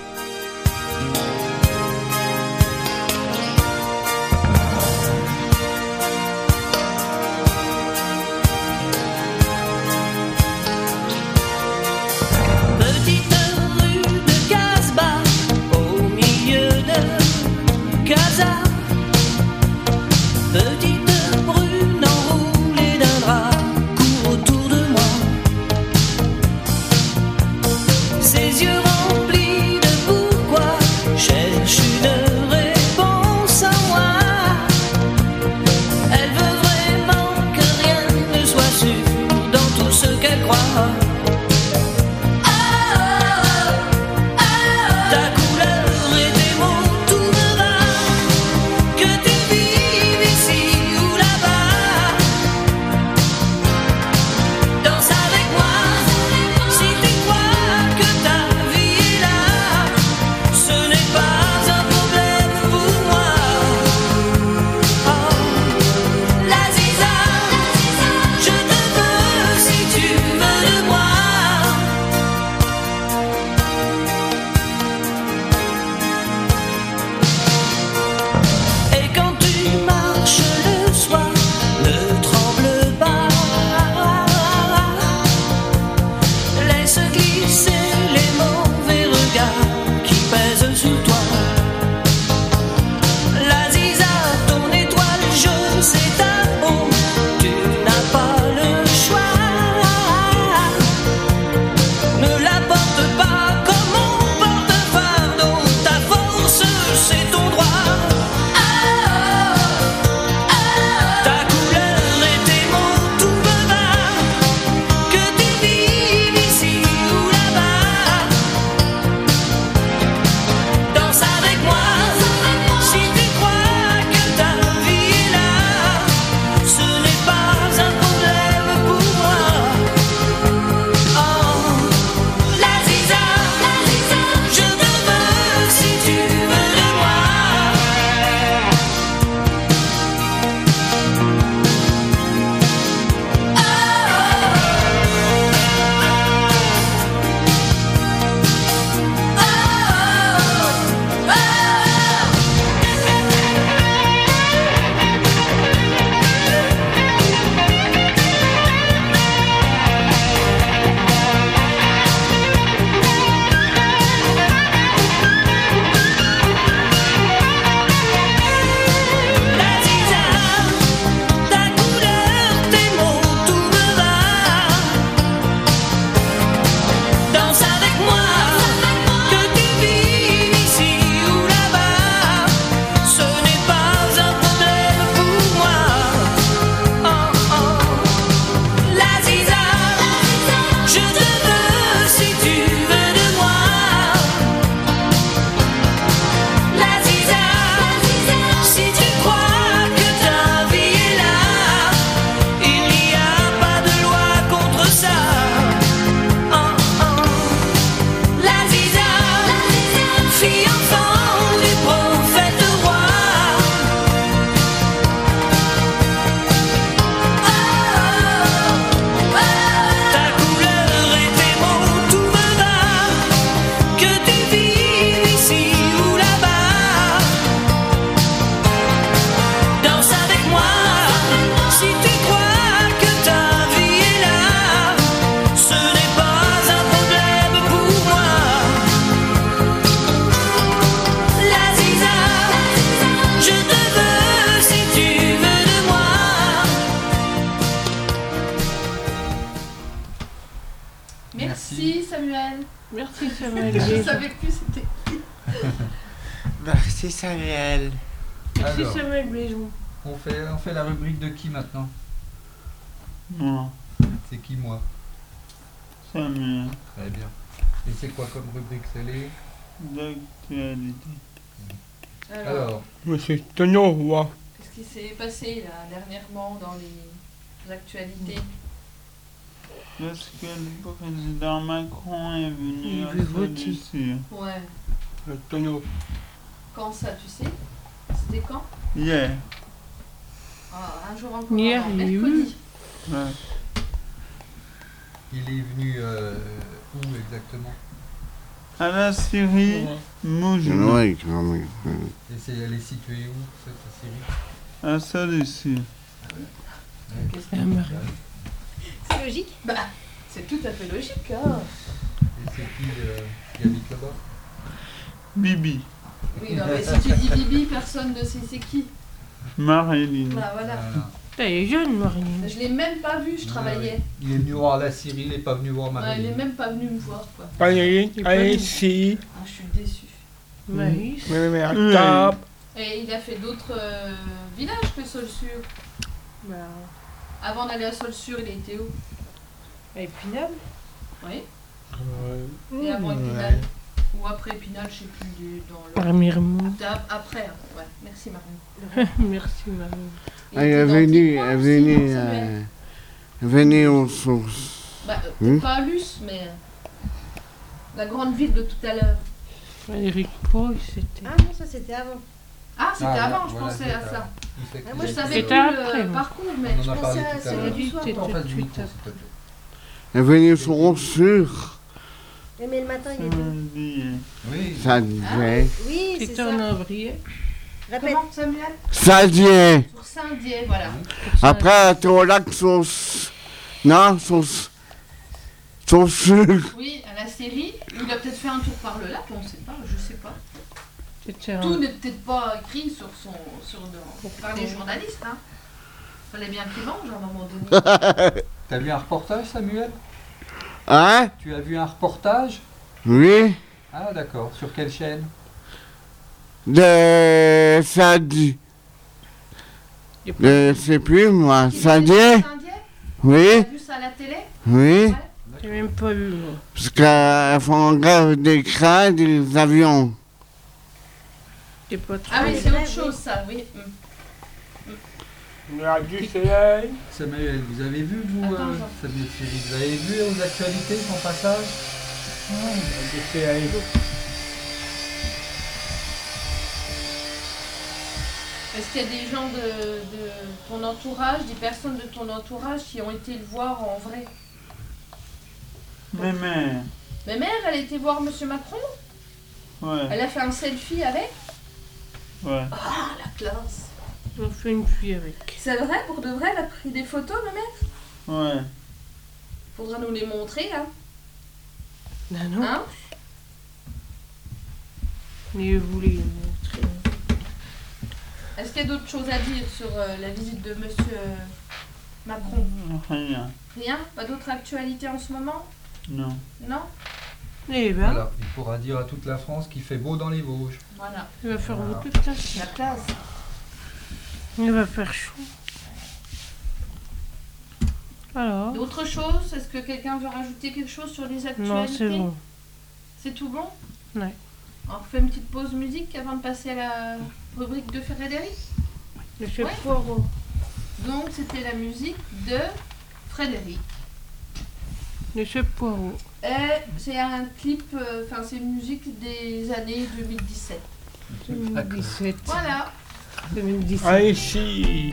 G: Petite rue de Casbah, au milieu de Casa. Petite brune enroulée d'un drap court autour de moi. Ses yeux remplis de pourquoi cherchent une réponse en moi. Elle veut vraiment que rien ne soit sûr dans tout ce qu'elle croit. Ta couleur et tes mots, tout me va. Que tu vives ici ou là-bas, danse avec moi. Si tu crois que ta vie est là, ce n'est pas un problème pour moi. Oh, la Ziza, je te veux si tu veux de moi. Et quand tu marches le soir, ne tremble pas. Laisse glisser les mauvais regards qui pèsent sur toi. La Ziza, ton étoile, je sais ta peau, tu n'as pas le choix. Ne la porte pas comme on porte un fardeau, ta force c'est ton droit. Ta couleur et tes mots, tout me va. Que tu vives ici ou là-bas, danse avec moi. Si tu crois que ta vie est là, ce n'est pas un problème pour moi. Oh, la Ziza, je te veux si tu veux de moi. La Ziza, ta couleur, tes mots, tout me va. Danse avec moi. Que tu vives ici ou là-bas, ce n'est pas un problème pour moi. Oh oh, la Ziza, je te veux si tu veux de moi. La Ziza, si tu crois que ta vie est là, il n'y a pas de loi contre ça. Oh oh, la Ziza, fille enfant du prophète roi. Ta couleur et tes mots, tout me va. Que tu vives ici ou là-bas, danse avec moi. Si tu crois que ta vie est là, ce n'est pas un problème pour moi. La Ziza, je te veux si tu veux de moi.
D: Merci Samuel.
E: Merci Samuel.
D: Je savais plus c'était.
B: Merci Samuel.
E: Merci
A: Alors.
E: Samuel Blaison.
A: On fait, on fait la rubrique de qui maintenant?
F: Non,
A: C'est qui moi?
F: Samuel.
A: Très bien. Et c'est quoi comme rubrique? C'est les...
F: D'actualité.
D: Alors,
A: Alors,
F: Monsieur Tonneau, ouais.
D: qu'est-ce qui s'est passé là dernièrement dans les actualités?
F: Parce que le président Macron est venu
E: Il
F: à
E: veut voter.
F: celui-ci.
D: Ouais.
F: Le tonneau.
D: Quand ça, tu sais? C'était quand?
F: Hier.
D: Ah, un jour encore
E: Hier,
D: avant,
E: il est
D: mercredi.
F: Ouais.
A: il est venu euh, où exactement?
F: à la Syrie, Moujna.
C: Oui, quand même.
A: Et c'est, elle est située où, cette série?
F: À ça ici.
A: Qu'est-ce
E: Ah,
A: que
E: Marie.
D: C'est logique. Bah, c'est tout à fait logique. Hein.
A: Et c'est qui euh, qui habite là-bas?
F: Bibi,
D: Oui, non, mais si tu dis Bibi, personne ne sait c'est qui.
F: Marilyn.
D: Bah, voilà.
A: Voilà.
E: Elle est jeune, Marine.
D: Je l'ai même pas vu, je travaillais.
A: Il est venu voir la Syrie, il n'est pas venu voir
D: Ouais, il
A: Marie.
D: est même pas venu me voir, quoi.
F: Allez,
E: allez,
F: si.
D: Ah, je suis déçue.
E: Marie.
F: Mais, mais, attends.
D: Et il a fait d'autres euh, villages que Saulsure.
E: Bah,
D: Avant d'aller à Saulsure, il était où?
E: à Épinal.
D: Oui.
F: Ouais.
D: Et avant Épinal. Ou après Épinal, je sais plus, du- dans le...
E: Par Miremont.
D: Ap- Après, hein. Ouais, merci Marine.
E: Merci, Marine.
D: Il
C: Elle
D: était
C: est
D: dans
C: venue,
D: Ticoin
C: elle est
D: aussi,
C: venue,
D: non, Samuel
C: euh, elle est venue aux sources.
D: Bah, euh,
C: Hmm.
D: pas à Luce, mais euh, la grande ville de tout à l'heure.
E: Eric Poy, c'était.
I: Ah non, ça c'était avant.
D: Ah, c'était
A: Ah,
D: avant, je
A: voilà,
D: pensais
A: c'est
D: à
A: ça.
D: ça.
A: Il sait que
I: Ah, moi,
A: c'est-
I: je
D: Je savais
E: C'était
D: plus
E: après,
D: le
E: moi.
D: parcours, mais
A: On en
D: je
A: a
D: pensais
A: parlé
D: à
A: tout à
D: celui
A: l'heure.
D: du soir.
E: C'était
A: En face du
E: tout de
A: micro,
E: suite
A: s'il te plaît.
C: Elle est venue sur aux sûrs.
I: Eh, mais le matin il était où?
F: Samedi.
A: Oui.
C: Ça disait.
I: Oui, c'est
E: C'était
I: ça.
E: en avril.
I: Répète.
D: Comment, Samuel?
C: Ça disait.
D: Sur Saint-Dié, voilà.
C: Après, tu au lac sur. Non, sur. Sur sûrs.
D: Oui, à la série. Il a peut-être fait un tour par le lac, on ne sait pas, je sais pas.
E: C'était
D: Tout
E: en...
D: n'est peut-être pas écrit sur son, sur le- par les journalistes. Hein. Fallait bien qu'il mange à un moment donné.
A: T'as vu un reportage, Samuel?
C: Hein?
A: Tu as vu un reportage?
C: Oui.
A: Ah, d'accord. Sur quelle chaîne?
C: De. Ça dit. De. Je sais plus, moi.
D: Il
C: Ça
D: était
C: dit?
D: sur Saint-Dié? Tu
C: Oui.
D: as vu ça à la télé?
C: Oui.
D: Ouais.
E: J'ai même pas vu, moi.
C: Parce qu'elles font grève des crins des avions.
E: J'ai pas trop.
D: Ah oui,
I: les
D: c'est autre
I: grèves,
D: chose ça, oui. Mm.
F: Il y a du soleil.
A: Samuel, vous avez vu, vous,
D: Attends,
A: euh,
D: Jean.
A: Samuel Thierry, vous avez vu aux actualités son passage?
F: Du soleil.
D: Est-ce qu'il y a des gens de, de ton entourage, des personnes de ton entourage qui ont été le voir en vrai?
F: Mais mère.
D: Ma mère, elle a été voir Monsieur Macron.
F: Ouais.
D: Elle a fait un selfie avec.
F: Ouais.
D: Ah, la classe.
E: On fait une fille avec.
D: C'est vrai, pour de vrai, elle a pris des photos, ma mère.
F: Ouais.
D: Faudra nous les montrer, hein.
E: Non, non.
D: Hein?
E: Mais vous voulez les montrer.
D: Est-ce qu'il y a d'autres choses à dire sur euh, la visite de Monsieur euh, Macron?
F: Rien.
D: Rien? Pas d'autres actualités en ce moment?
F: Non.
D: Non?
E: Eh ben,
A: Voilà, il pourra dire à toute la France qu'il fait beau dans les Vosges.
D: Voilà.
E: il va faire
A: Voilà.
E: beau toute la semaine.
D: La classe.
E: Il va faire chaud. Alors?
D: D'autres choses? Est-ce que quelqu'un veut rajouter quelque chose sur les actualités?
E: Non, c'est bon.
D: C'est tout bon?
E: Ouais.
D: On refait une petite pause musique avant de passer à la rubrique de Frédéric.
E: Le chef
D: Ouais.
E: Poirot.
D: Donc c'était la musique de Frédéric.
E: Le chef Poirot.
D: Et c'est un clip, euh, enfin c'est une musique des années deux mille dix-sept.
E: deux mille dix-sept.
D: Voilà.
E: deux mille dix-sept.
F: Ah, ici.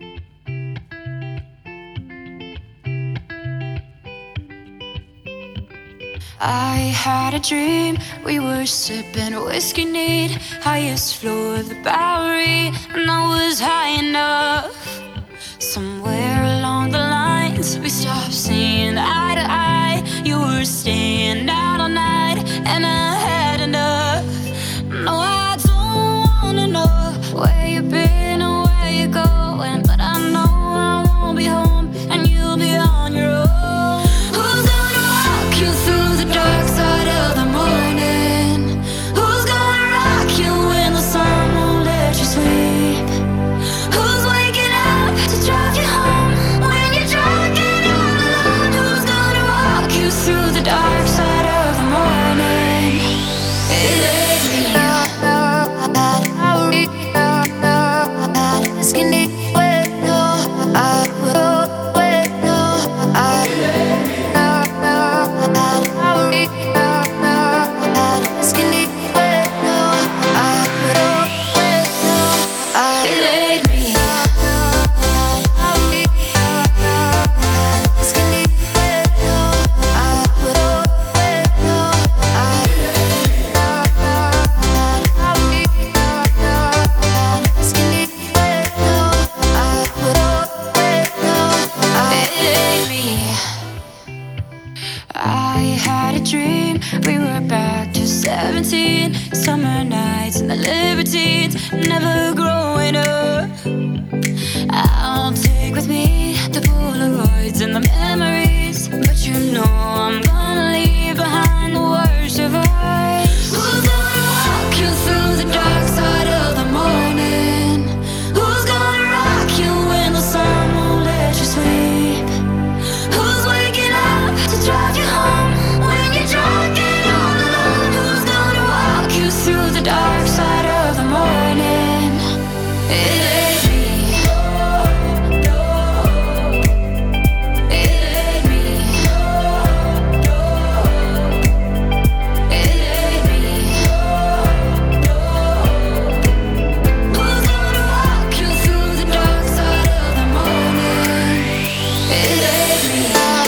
J: I had a dream, we were sipping whiskey neat, highest floor of the Bowery, and I was high enough. Somewhere along the lines, we stopped seeing eye to eye. You were staying out all night, and I had enough. No, I don't wanna know where you've been or where you're going, but I know I won't be home, and you'll be on your own. Who's gonna walk you through the dark side of the morning? Who's gonna rock you when the sun won't let you sleep? Who's waking up to drive you home when you're drunk and you routine. Summer nights and the libertines, never growing up. I'll take with me the Polaroids and the memories, but you know I'm gonna leave behind the worst of us. Who's gonna walk you through the dark side of the morning? Who's gonna rock you when the sun won't let you sleep? Who's waking up to drive you home when you're drunk and all alone? Who's gonna walk you through the dark side of the morning? It ain't me. It ain't me. It ain't me. Who's gonna walk you through the dark side of the morning? It ain't me.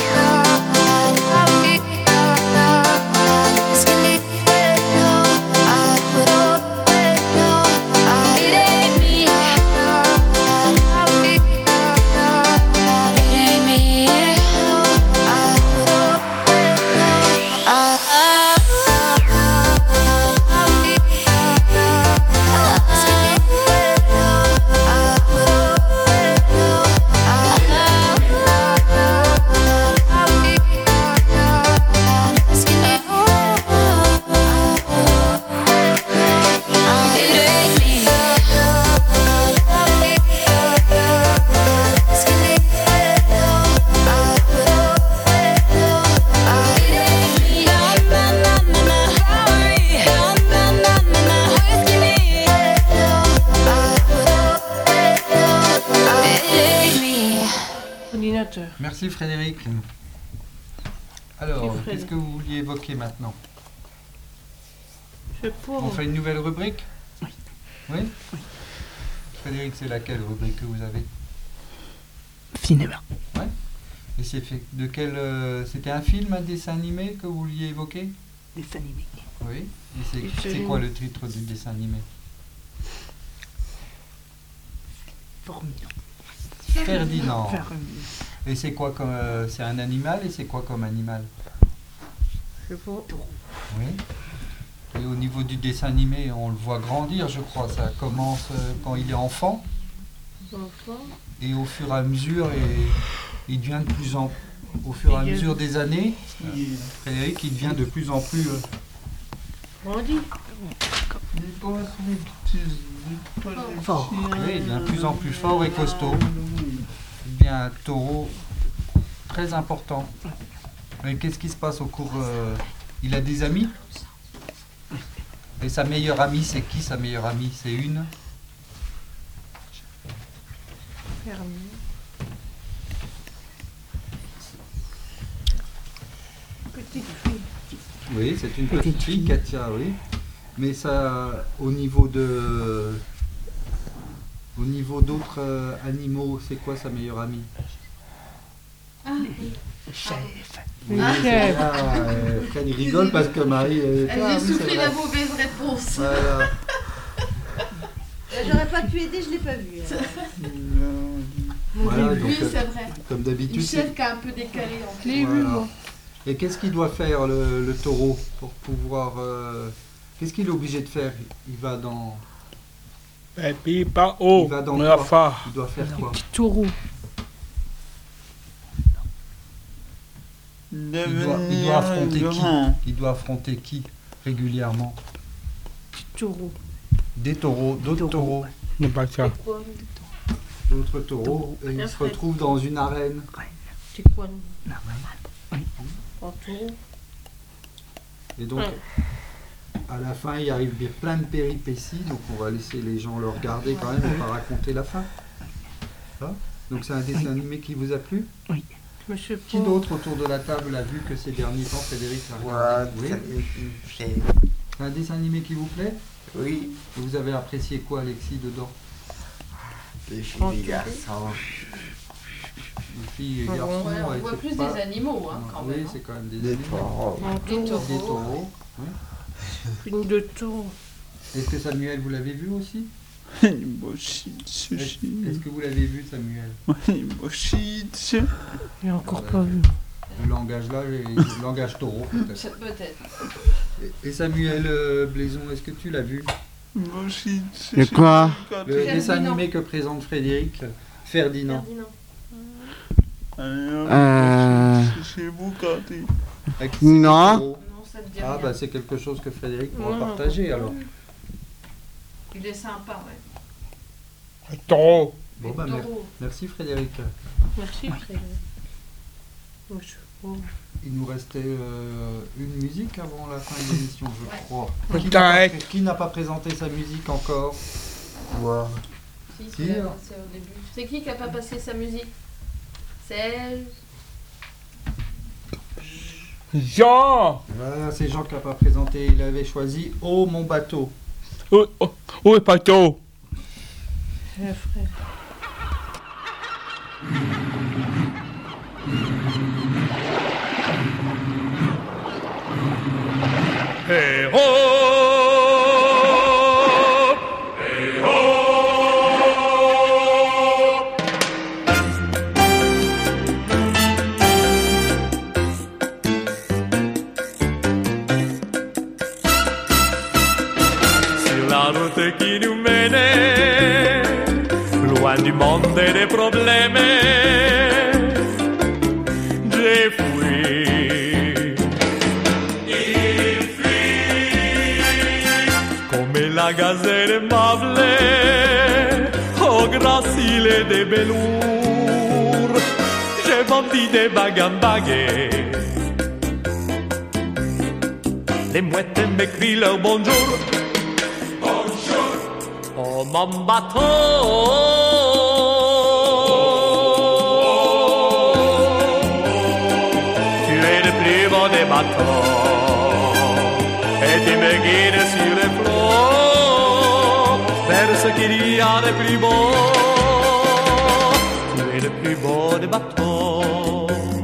E: Ordinateur.
A: Merci Frédéric. Alors,
E: Merci, Fred.
A: qu'est-ce que vous vouliez évoquer maintenant?
E: Je sais pas.
A: On fait une nouvelle rubrique? Oui. Oui. Frédéric, c'est laquelle rubrique que vous avez?
B: Cinéma.
A: Ouais. Et c'est fait de quel euh, c'était un film, un dessin animé que vous vouliez évoquer?
B: Dessin animé.
A: Oui. Et c'est,
E: Dessin
A: c'est
E: animé.
A: quoi le titre du dessin animé?
B: Formidable.
A: Ferdinand.
B: Ferdinand.
A: Et c'est quoi comme euh, c'est un animal et c'est quoi comme animal?
E: Je sais pas.
A: Oui. Et au niveau du dessin animé, on le voit grandir, je crois. Ça commence euh, quand il est enfant
E: Enfant.
A: et au fur et à mesure, et il devient de plus en au fur et à
E: Il
A: mesure des années, euh, Frédéric, il devient de plus en plus euh,
E: Grandi.
B: Fort.
A: oui, il devient de plus en plus fort et costaud. Il devient un taureau très important. Mais qu'est-ce qui se passe au cours euh, il a des amis? Et sa meilleure amie, c'est qui sa meilleure amie? C'est une
E: Fermé. Petite fille.
A: Oui, c'est une
B: Petite
A: petite fille,
B: fille.
A: Katia, oui. Mais ça, au niveau de, au niveau d'autres euh, animaux, c'est quoi sa meilleure amie?
D: Ah oui.
B: Chef.
A: Oui,
E: Ah.
A: c'est là, euh, Fred, il rigole parce que Marie. euh,
D: Elle
A: ah,
D: j'ai
A: oui, c'est
D: soufflé
A: vrai.
D: la mauvaise réponse.
A: Voilà.
I: Euh, J'aurais pas pu aider, je l'ai pas vu. alors.
A: Voilà, donc,
D: Oui,
A: euh,
D: c'est vrai.
A: comme
D: Une
A: d'habitude. c'est-
D: chef qui a un peu décalé en
E: Je
D: fait.
E: l'ai vu,
A: Voilà.
E: moi.
A: Et qu'est-ce qu'il doit faire le, le taureau pour pouvoir. euh, Qu'est-ce qu'il est obligé de faire? Il va dans.
F: Et puis pas haut,
A: Il va dans
F: mais
A: quoi?
F: la fa.
A: Il doit faire quoi?
E: Petit taureau.
A: Il doit, il doit affronter qui? Il doit affronter qui régulièrement?
E: Petit taureau.
A: Des taureaux, d'autres taureaux,
F: Ne pas ça.
E: C'est quoi?
A: d'autres taureaux, et il se
E: Après.
A: retrouve dans une arène.
E: C'est quoi?
B: Non,
E: Un taureau.
A: Et donc,
E: Ouais.
A: à la fin, il arrive bien plein de péripéties, donc on va laisser les gens le regarder quand même, on va pas raconter la fin. Ça Donc c'est un dessin animé qui vous a plu?
E: Je sais
A: Qui
E: pas.
A: d'autre autour de la table a vu que ces derniers temps, Frédéric a
B: Moi,
A: regardé? Oui.
B: ça me plaît.
A: C'est un dessin animé qui vous plaît?
B: Oui,
A: Et vous avez apprécié quoi, Alexis, dedans?
B: les filles,
E: Oh,
B: les
E: tu
B: garçons.
A: Les filles et
E: Ah,
A: garçons,
D: Ouais, on
A: ouais,
D: voit
A: c'est
D: plus
A: pas-
D: des animaux hein, quand
A: Oui,
D: même.
A: c'est quand même des
B: Des
A: animaux.
B: taureaux.
E: Un
D: Des
E: taureau.
A: Des
D: taureaux.
A: taureaux. oui.
E: Film de taureau.
A: Est-ce que Samuel, vous l'avez vu aussi?
F: Bullshit,
A: Est-ce
F: sushi.
A: est-ce que vous l'avez vu, Samuel?
F: Bullshit.
E: J'ai encore
A: Ouais.
E: pas vu.
A: Le langage là, et le langage taureau peut-être.
D: C'est peut-être.
A: Et- Et Samuel euh, Blaison, est-ce que tu l'as vu?
F: Moi aussi, c'est
C: De
F: chez
C: quoi?
F: vous, quand
A: Le
F: tu-
A: dessin
D: Ferdinand.
A: animé que présente Frédéric Ferdinand.
E: Ferdinand.
F: Allez, hop,
C: Euh.
F: c'est chez vous, quand tu...
A: Avec ses
C: Non.
A: gros.
D: Non, ça te dit
A: Ah
D: rien.
A: bah c'est quelque chose que Frédéric pourra
E: Non.
A: partager alors.
D: Il est sympa, ouais.
C: Taureau.
A: Bon bah mer-
D: Taureau.
A: merci Frédéric.
E: Merci Frédéric. Bonjour.
A: Il nous restait euh, une musique avant la fin de l'émission, je
D: Ouais.
A: crois.
C: Faut
A: Qui n'a
C: t'arrêter.
A: pas, qui n'a pas présenté sa musique encore? Wow.
D: Si,
A: Si,
D: c'est la-
A: alors.
D: c'est au début. C'est qui qui a pas passé sa musique? C'est...
C: Jean.
A: Voilà, c'est Jean qui n'a pas présenté. Il avait choisi Oh mon bateau.
C: Où, où, où est Pato?
E: Le frère.
H: Hey ho! Hey ho! Sur la route qui nous menait, loin du monde et des problèmes, j'ai fui. Come la gazelle aimable au gracile des velours, j'ai vendu des bagues en bagues. Les mouettes m'écrient leur bonjour. Bonjour. Oh mon bateau, tu es le plus beau des bateaux. Et tu me guides sur les flots vers ce qu'il y a de plus beau. Tu es le plus beau des bateaux.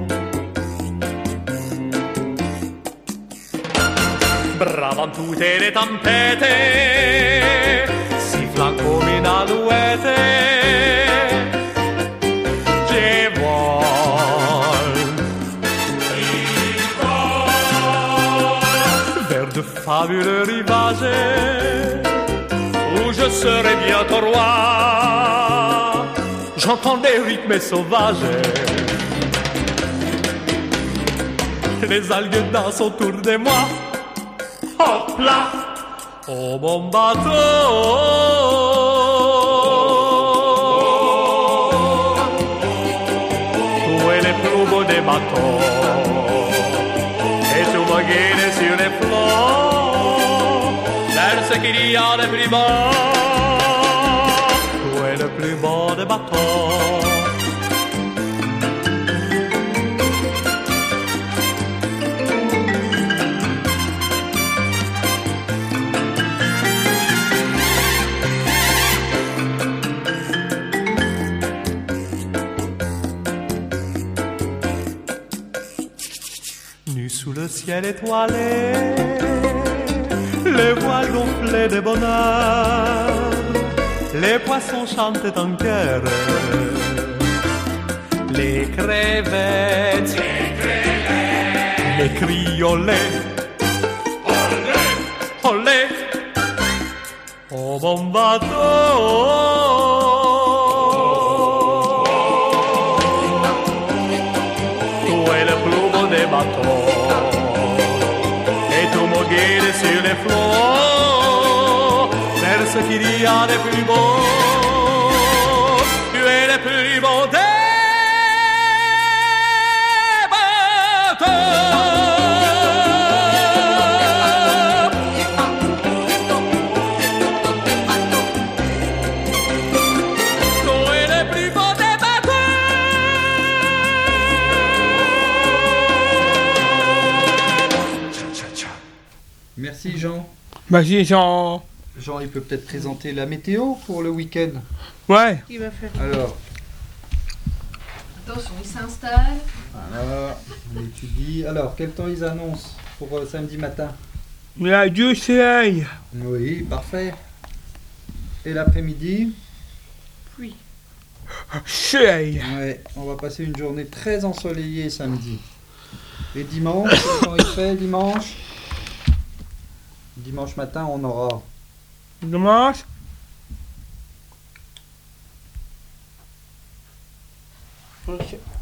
H: Bravo en toutes les tempêtes, sifflant comme une alouette. Je vole vers de fabuleux rivages où je serai bientôt roi. J'entends des rythmes sauvages, les algues dansent autour de moi. Hop là, oh mon bateau, tu es le plus beau des bateaux. Et tu me guides sur les flots vers ce qu'il y a de plus beau. Tu es le plus beau des bateaux. Nu sous le ciel étoilé, les voiles gonflées de bonheur, les poissons chantent en chœur, les crevettes, les cris olé, olé, oh mon bateau. Des bateaux et tu me guides sur les flots vers ce qu'il y a de plus beau. Tu es le plus beau des bateaux. Tu es le plus beau des
A: Merci Jean.
C: Vas-y, Jean.
A: Jean, il peut peut-être présenter la météo pour le week-end.
C: Ouais.
E: Qui va faire?
A: Alors,
D: Attention, il s'installe.
A: voilà, on étudie. Alors, quel temps ils annoncent pour euh, samedi matin?
C: Il y a du soleil.
A: Oui, parfait. Et l'après-midi?
E: Pluie.
C: Soleil.
A: Ouais, on va passer une journée très ensoleillée samedi. Et dimanche, quel temps il fait dimanche? Dimanche matin, on aura
F: Dimanche.
A: Oui,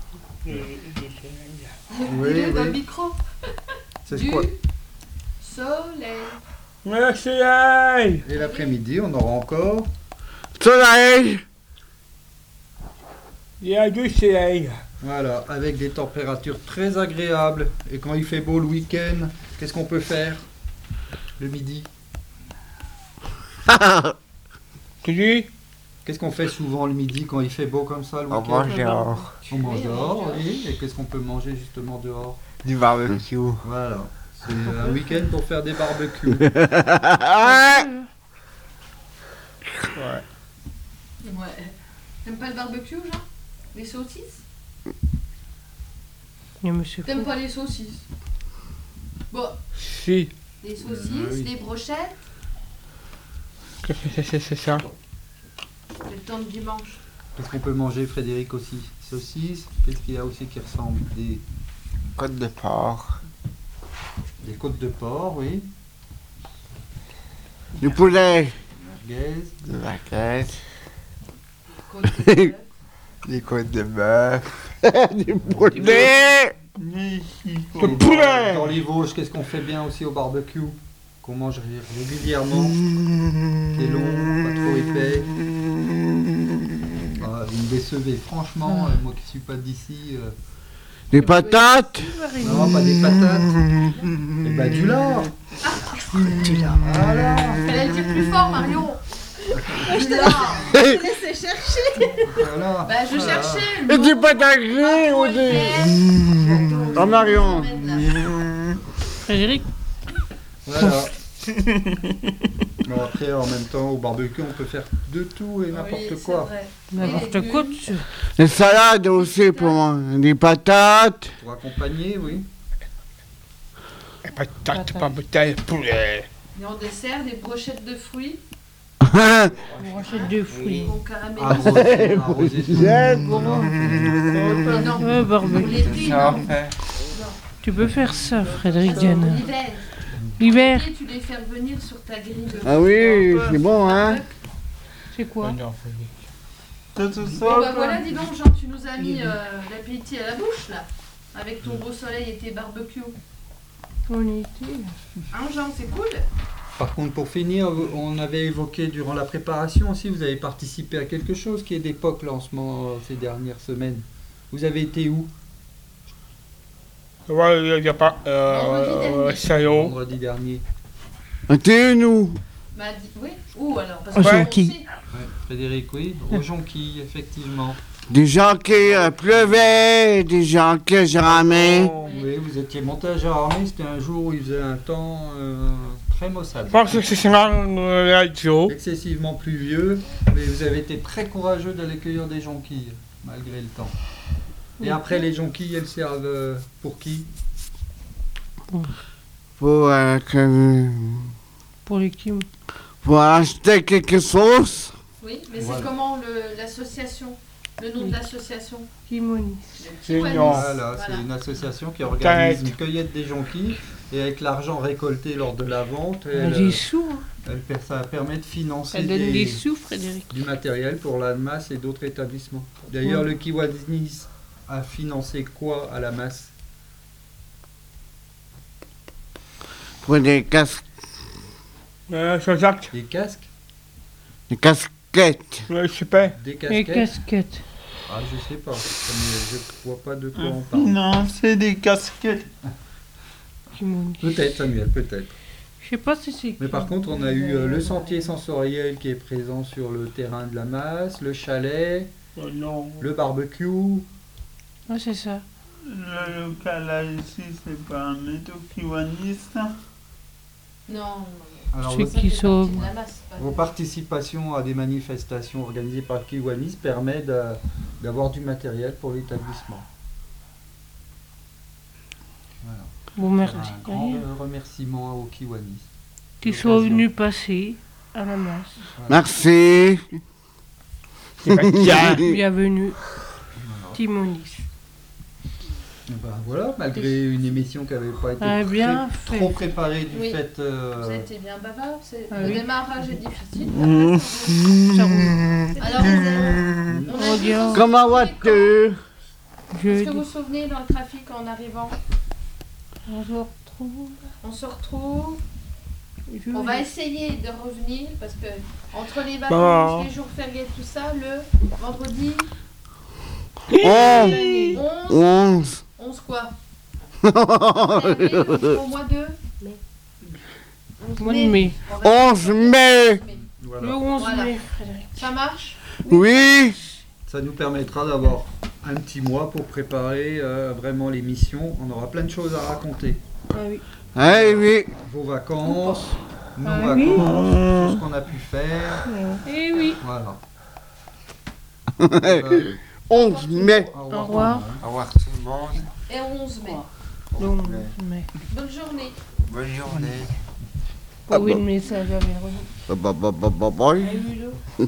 D: Dis-le dans le
A: oui.
D: micro.
A: C'est
D: Du
A: quoi?
D: soleil.
F: Le soleil.
A: Et l'après-midi, on aura encore.
C: Soleil.
F: Il y a du soleil.
A: Voilà, avec des températures très agréables. Et quand il fait beau le week-end, qu'est-ce qu'on peut faire le midi?
F: Tu dis?
A: Qu'est-ce qu'on fait souvent le midi quand il fait beau comme ça le
B: On
A: week-end?
B: mange dehors.
A: On mange dehors, oui. Et qu'est-ce qu'on peut manger justement dehors?
B: Du barbecue.
A: Voilà. C'est un week-end pour faire des barbecues.
F: Ouais.
D: Ouais. T'aimes pas le barbecue, Jean? Les saucisses?
E: Il y a monsieur
D: T'aimes
E: Fou.
D: pas les saucisses? Bon,
F: Si.
D: les saucisses,
A: Ah oui.
D: les brochettes,
F: Qu'est-ce que c'est, c'est, c'est ça?
D: c'est le temps de dimanche.
A: Qu'est-ce qu'on peut manger, Frédéric, aussi? Saucisses. Qu'est-ce qu'il y a aussi qui ressemble? Des,
B: Côte de porc.
A: des côtes de porc, oui.
C: Du poulet.
A: Merguez.
B: De vaquette.
D: Côte de bœuf.
B: Des côtes de bœuf.
C: Du poulet.
A: Et
F: Le poulet.
A: Dans les Vosges, qu'est-ce qu'on fait bien aussi au barbecue? Qu'on mange ré- régulièrement. Qui est long, pas trop épais. Ah, vous me décevez, franchement, euh, moi qui suis pas d'ici. euh,
C: Des patates.
A: Non, pas des patates. Et bah du lard. Du lard. Voilà.
D: Fallait le dire plus fort, Marion. Je te lard.
I: Je te laissais chercher.
A: Voilà.
D: Bah, je
A: Voilà.
D: cherchais le
C: Et
D: mot.
C: du patates grillées ou des... Oh, Marion.
E: Frédéric,
A: Voilà. Bon, après, en même temps, au barbecue, on peut faire de tout et n'importe
D: Oui, c'est
A: quoi.
D: vrai.
E: n'importe
D: Et
E: quoi.
D: légumes.
E: tu-
C: Les salades aussi pour moi. Des patates.
A: Pour accompagner, oui.
F: Et patate, pas bouteille, poulet.
D: Et en dessert, des brochettes de fruits.
E: Brochette de fruits.
D: Bon caramel.
A: Arrosé, arrosé de
C: J'aime.
D: Non,
E: Ouais,
D: pour
E: barbecue.
D: les fruits,
B: Ça
D: non.
B: en fait.
E: Tu peux faire ça, Frédéric
D: Alors,
E: Diana.
D: l'hiver.
E: L'hiver,
D: Et tu les fais revenir sur ta grille de
C: Ah oui, c'est bon, hein.
E: c'est quoi?
F: C'est tout
D: Bon
F: ça.
D: bah voilà, dis donc Jean, tu nous as mis euh, l'appétit à la bouche là, avec ton beau soleil et tes barbecues.
E: On y était.
D: Hein Jean, c'est cool.
A: Par contre, pour finir, on avait évoqué durant la préparation aussi, vous avez participé à quelque chose qui est d'époque là en ce moment, euh, ces dernières semaines. Vous avez été où?
F: Ouais, il n'y a pas.
D: Vendredi
F: Euh.
D: dernier.
F: Salaud.
A: Vendredi dernier.
C: T'es nous.
D: Bah dis, oui. Où alors? Parce
E: Au
D: que
E: Jonquille.
D: on sait.
A: Ouais, Frédéric, oui. Au Jonquille, effectivement.
C: Des gens qui euh, pleuvaient, des gens qui se ramaient.
A: Oui, vous étiez monté à Gérardmer, c'était un jour où il faisait un temps euh, très maussade.
F: Je pense que c'est ça, la radio.
A: Excessivement pluvieux, mais vous avez été très courageux d'aller cueillir des jonquilles, malgré le temps. Et après, les jonquilles, elles servent euh, pour qui?
C: Pour, euh, que-
E: Pour les Kim.
C: pour acheter quelque chose.
D: Oui, mais
A: Voilà.
D: c'est comment le- l'association? Le nom de l'association?
E: Kimonis.
F: C'est
D: Kiwanis.
F: non.
A: Voilà, c'est
D: Voilà.
A: une association qui organise
F: Tête.
A: une cueillette des jonquilles, et avec l'argent récolté lors de la vente,
E: Elle a
A: elle,
E: des
A: euh,
E: sous. hein.
A: elle per- ça permet de financer
E: Elle donne
A: des-
E: des sous, Frédéric.
A: du matériel pour la masse et d'autres établissements. D'ailleurs,
E: Ouais.
A: le Kiwanis a financé quoi à la masse?
C: Pour des casques,
F: Euh, c'est Jacques.
A: Des casques?
C: des casquettes.
F: Ouais, je sais pas.
A: Des
E: Les
A: casquettes?
E: casquettes.
A: Ah, je sais pas. Ça me- Je vois pas de quoi on parle.
F: Non, c'est des casquettes.
E: Kimonis.
A: Peut-être, Samuel, peut-être.
E: Je sais pas si c'est.
A: Mais par contre, on a eu euh, le sentier sensoriel qui est présent sur le terrain de la masse, le chalet,
F: Oh non.
A: le barbecue.
E: Ah, c'est ça.
F: Le local là ici, c'est pas un métaux kiwaniste.
D: Non, non.
A: Alors,
E: C'est
A: vos,
D: Ça
E: qui
D: fait
E: sauve.
D: partie de la masse, pas
A: vos
D: de-
A: participations à des manifestations organisées par le Kiwanis permet de- d'avoir du matériel pour l'établissement. Voilà.
E: Bon, merci.
A: Un grand euh, remerciement au Kiwanis.
E: Qu'ils soient venus passer à la masse.
C: Merci.
F: C'est pas bien.
E: Bienvenue. Timonis.
A: Ben voilà, malgré une émission qui n'avait pas été
E: Ah,
A: très-
E: bien
A: trop
E: fait.
A: préparée du
D: Oui.
A: fait. euh,
D: Vous avez été bien bavard. c'est-
E: Ah
D: le
E: oui.
D: démarrage est difficile.
C: Mmh.
E: Ça roule.
D: Alors, on, on a
E: Oh,
D: dit
E: Dieu.
D: qu'on se
C: Comment
D: souvenait
C: vas-tu?
D: quand- Est-ce que
E: Jeudi.
D: vous vous souvenez dans le trafic en arrivant?
E: On se retrouve.
D: On se retrouve.
E: jeudi.
D: On va essayer de revenir parce que entre les
C: Bah.
D: vacances, les jours fériés, tout ça, le vendredi
C: onze.
D: onze,
C: onze.
D: onze quoi? Avril, Au mois de
E: Mois de mai.
D: On va-
C: onze mai.
A: voilà.
E: Le onze
D: Voilà.
E: mai, Frédéric.
D: Ça marche?
C: Oui.
A: Ça nous permettra d'avoir un petit mois pour préparer euh, vraiment l'émission. On aura plein de choses à raconter.
E: Ah oui.
C: Eh oui.
A: Vos vacances, nos
E: Ah
A: vacances,
E: oui.
A: tout ce qu'on a pu faire.
E: Eh oui.
A: Voilà. Voilà.
C: onze mai.
A: Au
E: Au revoir.
B: Au revoir tout le monde.
D: Et onze mai.
E: Le onze mai.
D: Bonne journée.
B: Bonne journée.
E: Pas oui, le message à Véronique.
C: Bah, bah, bah, bah, bah.
E: Ah oui, là.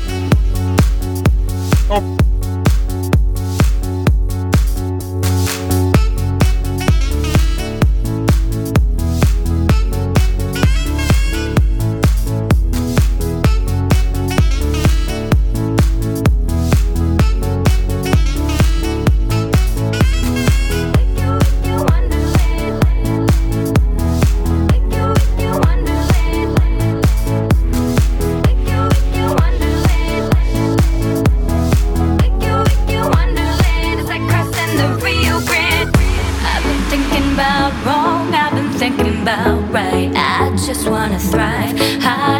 J: It's like crossing the Rio Grande. I've been thinking about wrong, I've been thinking about right. I just wanna thrive. I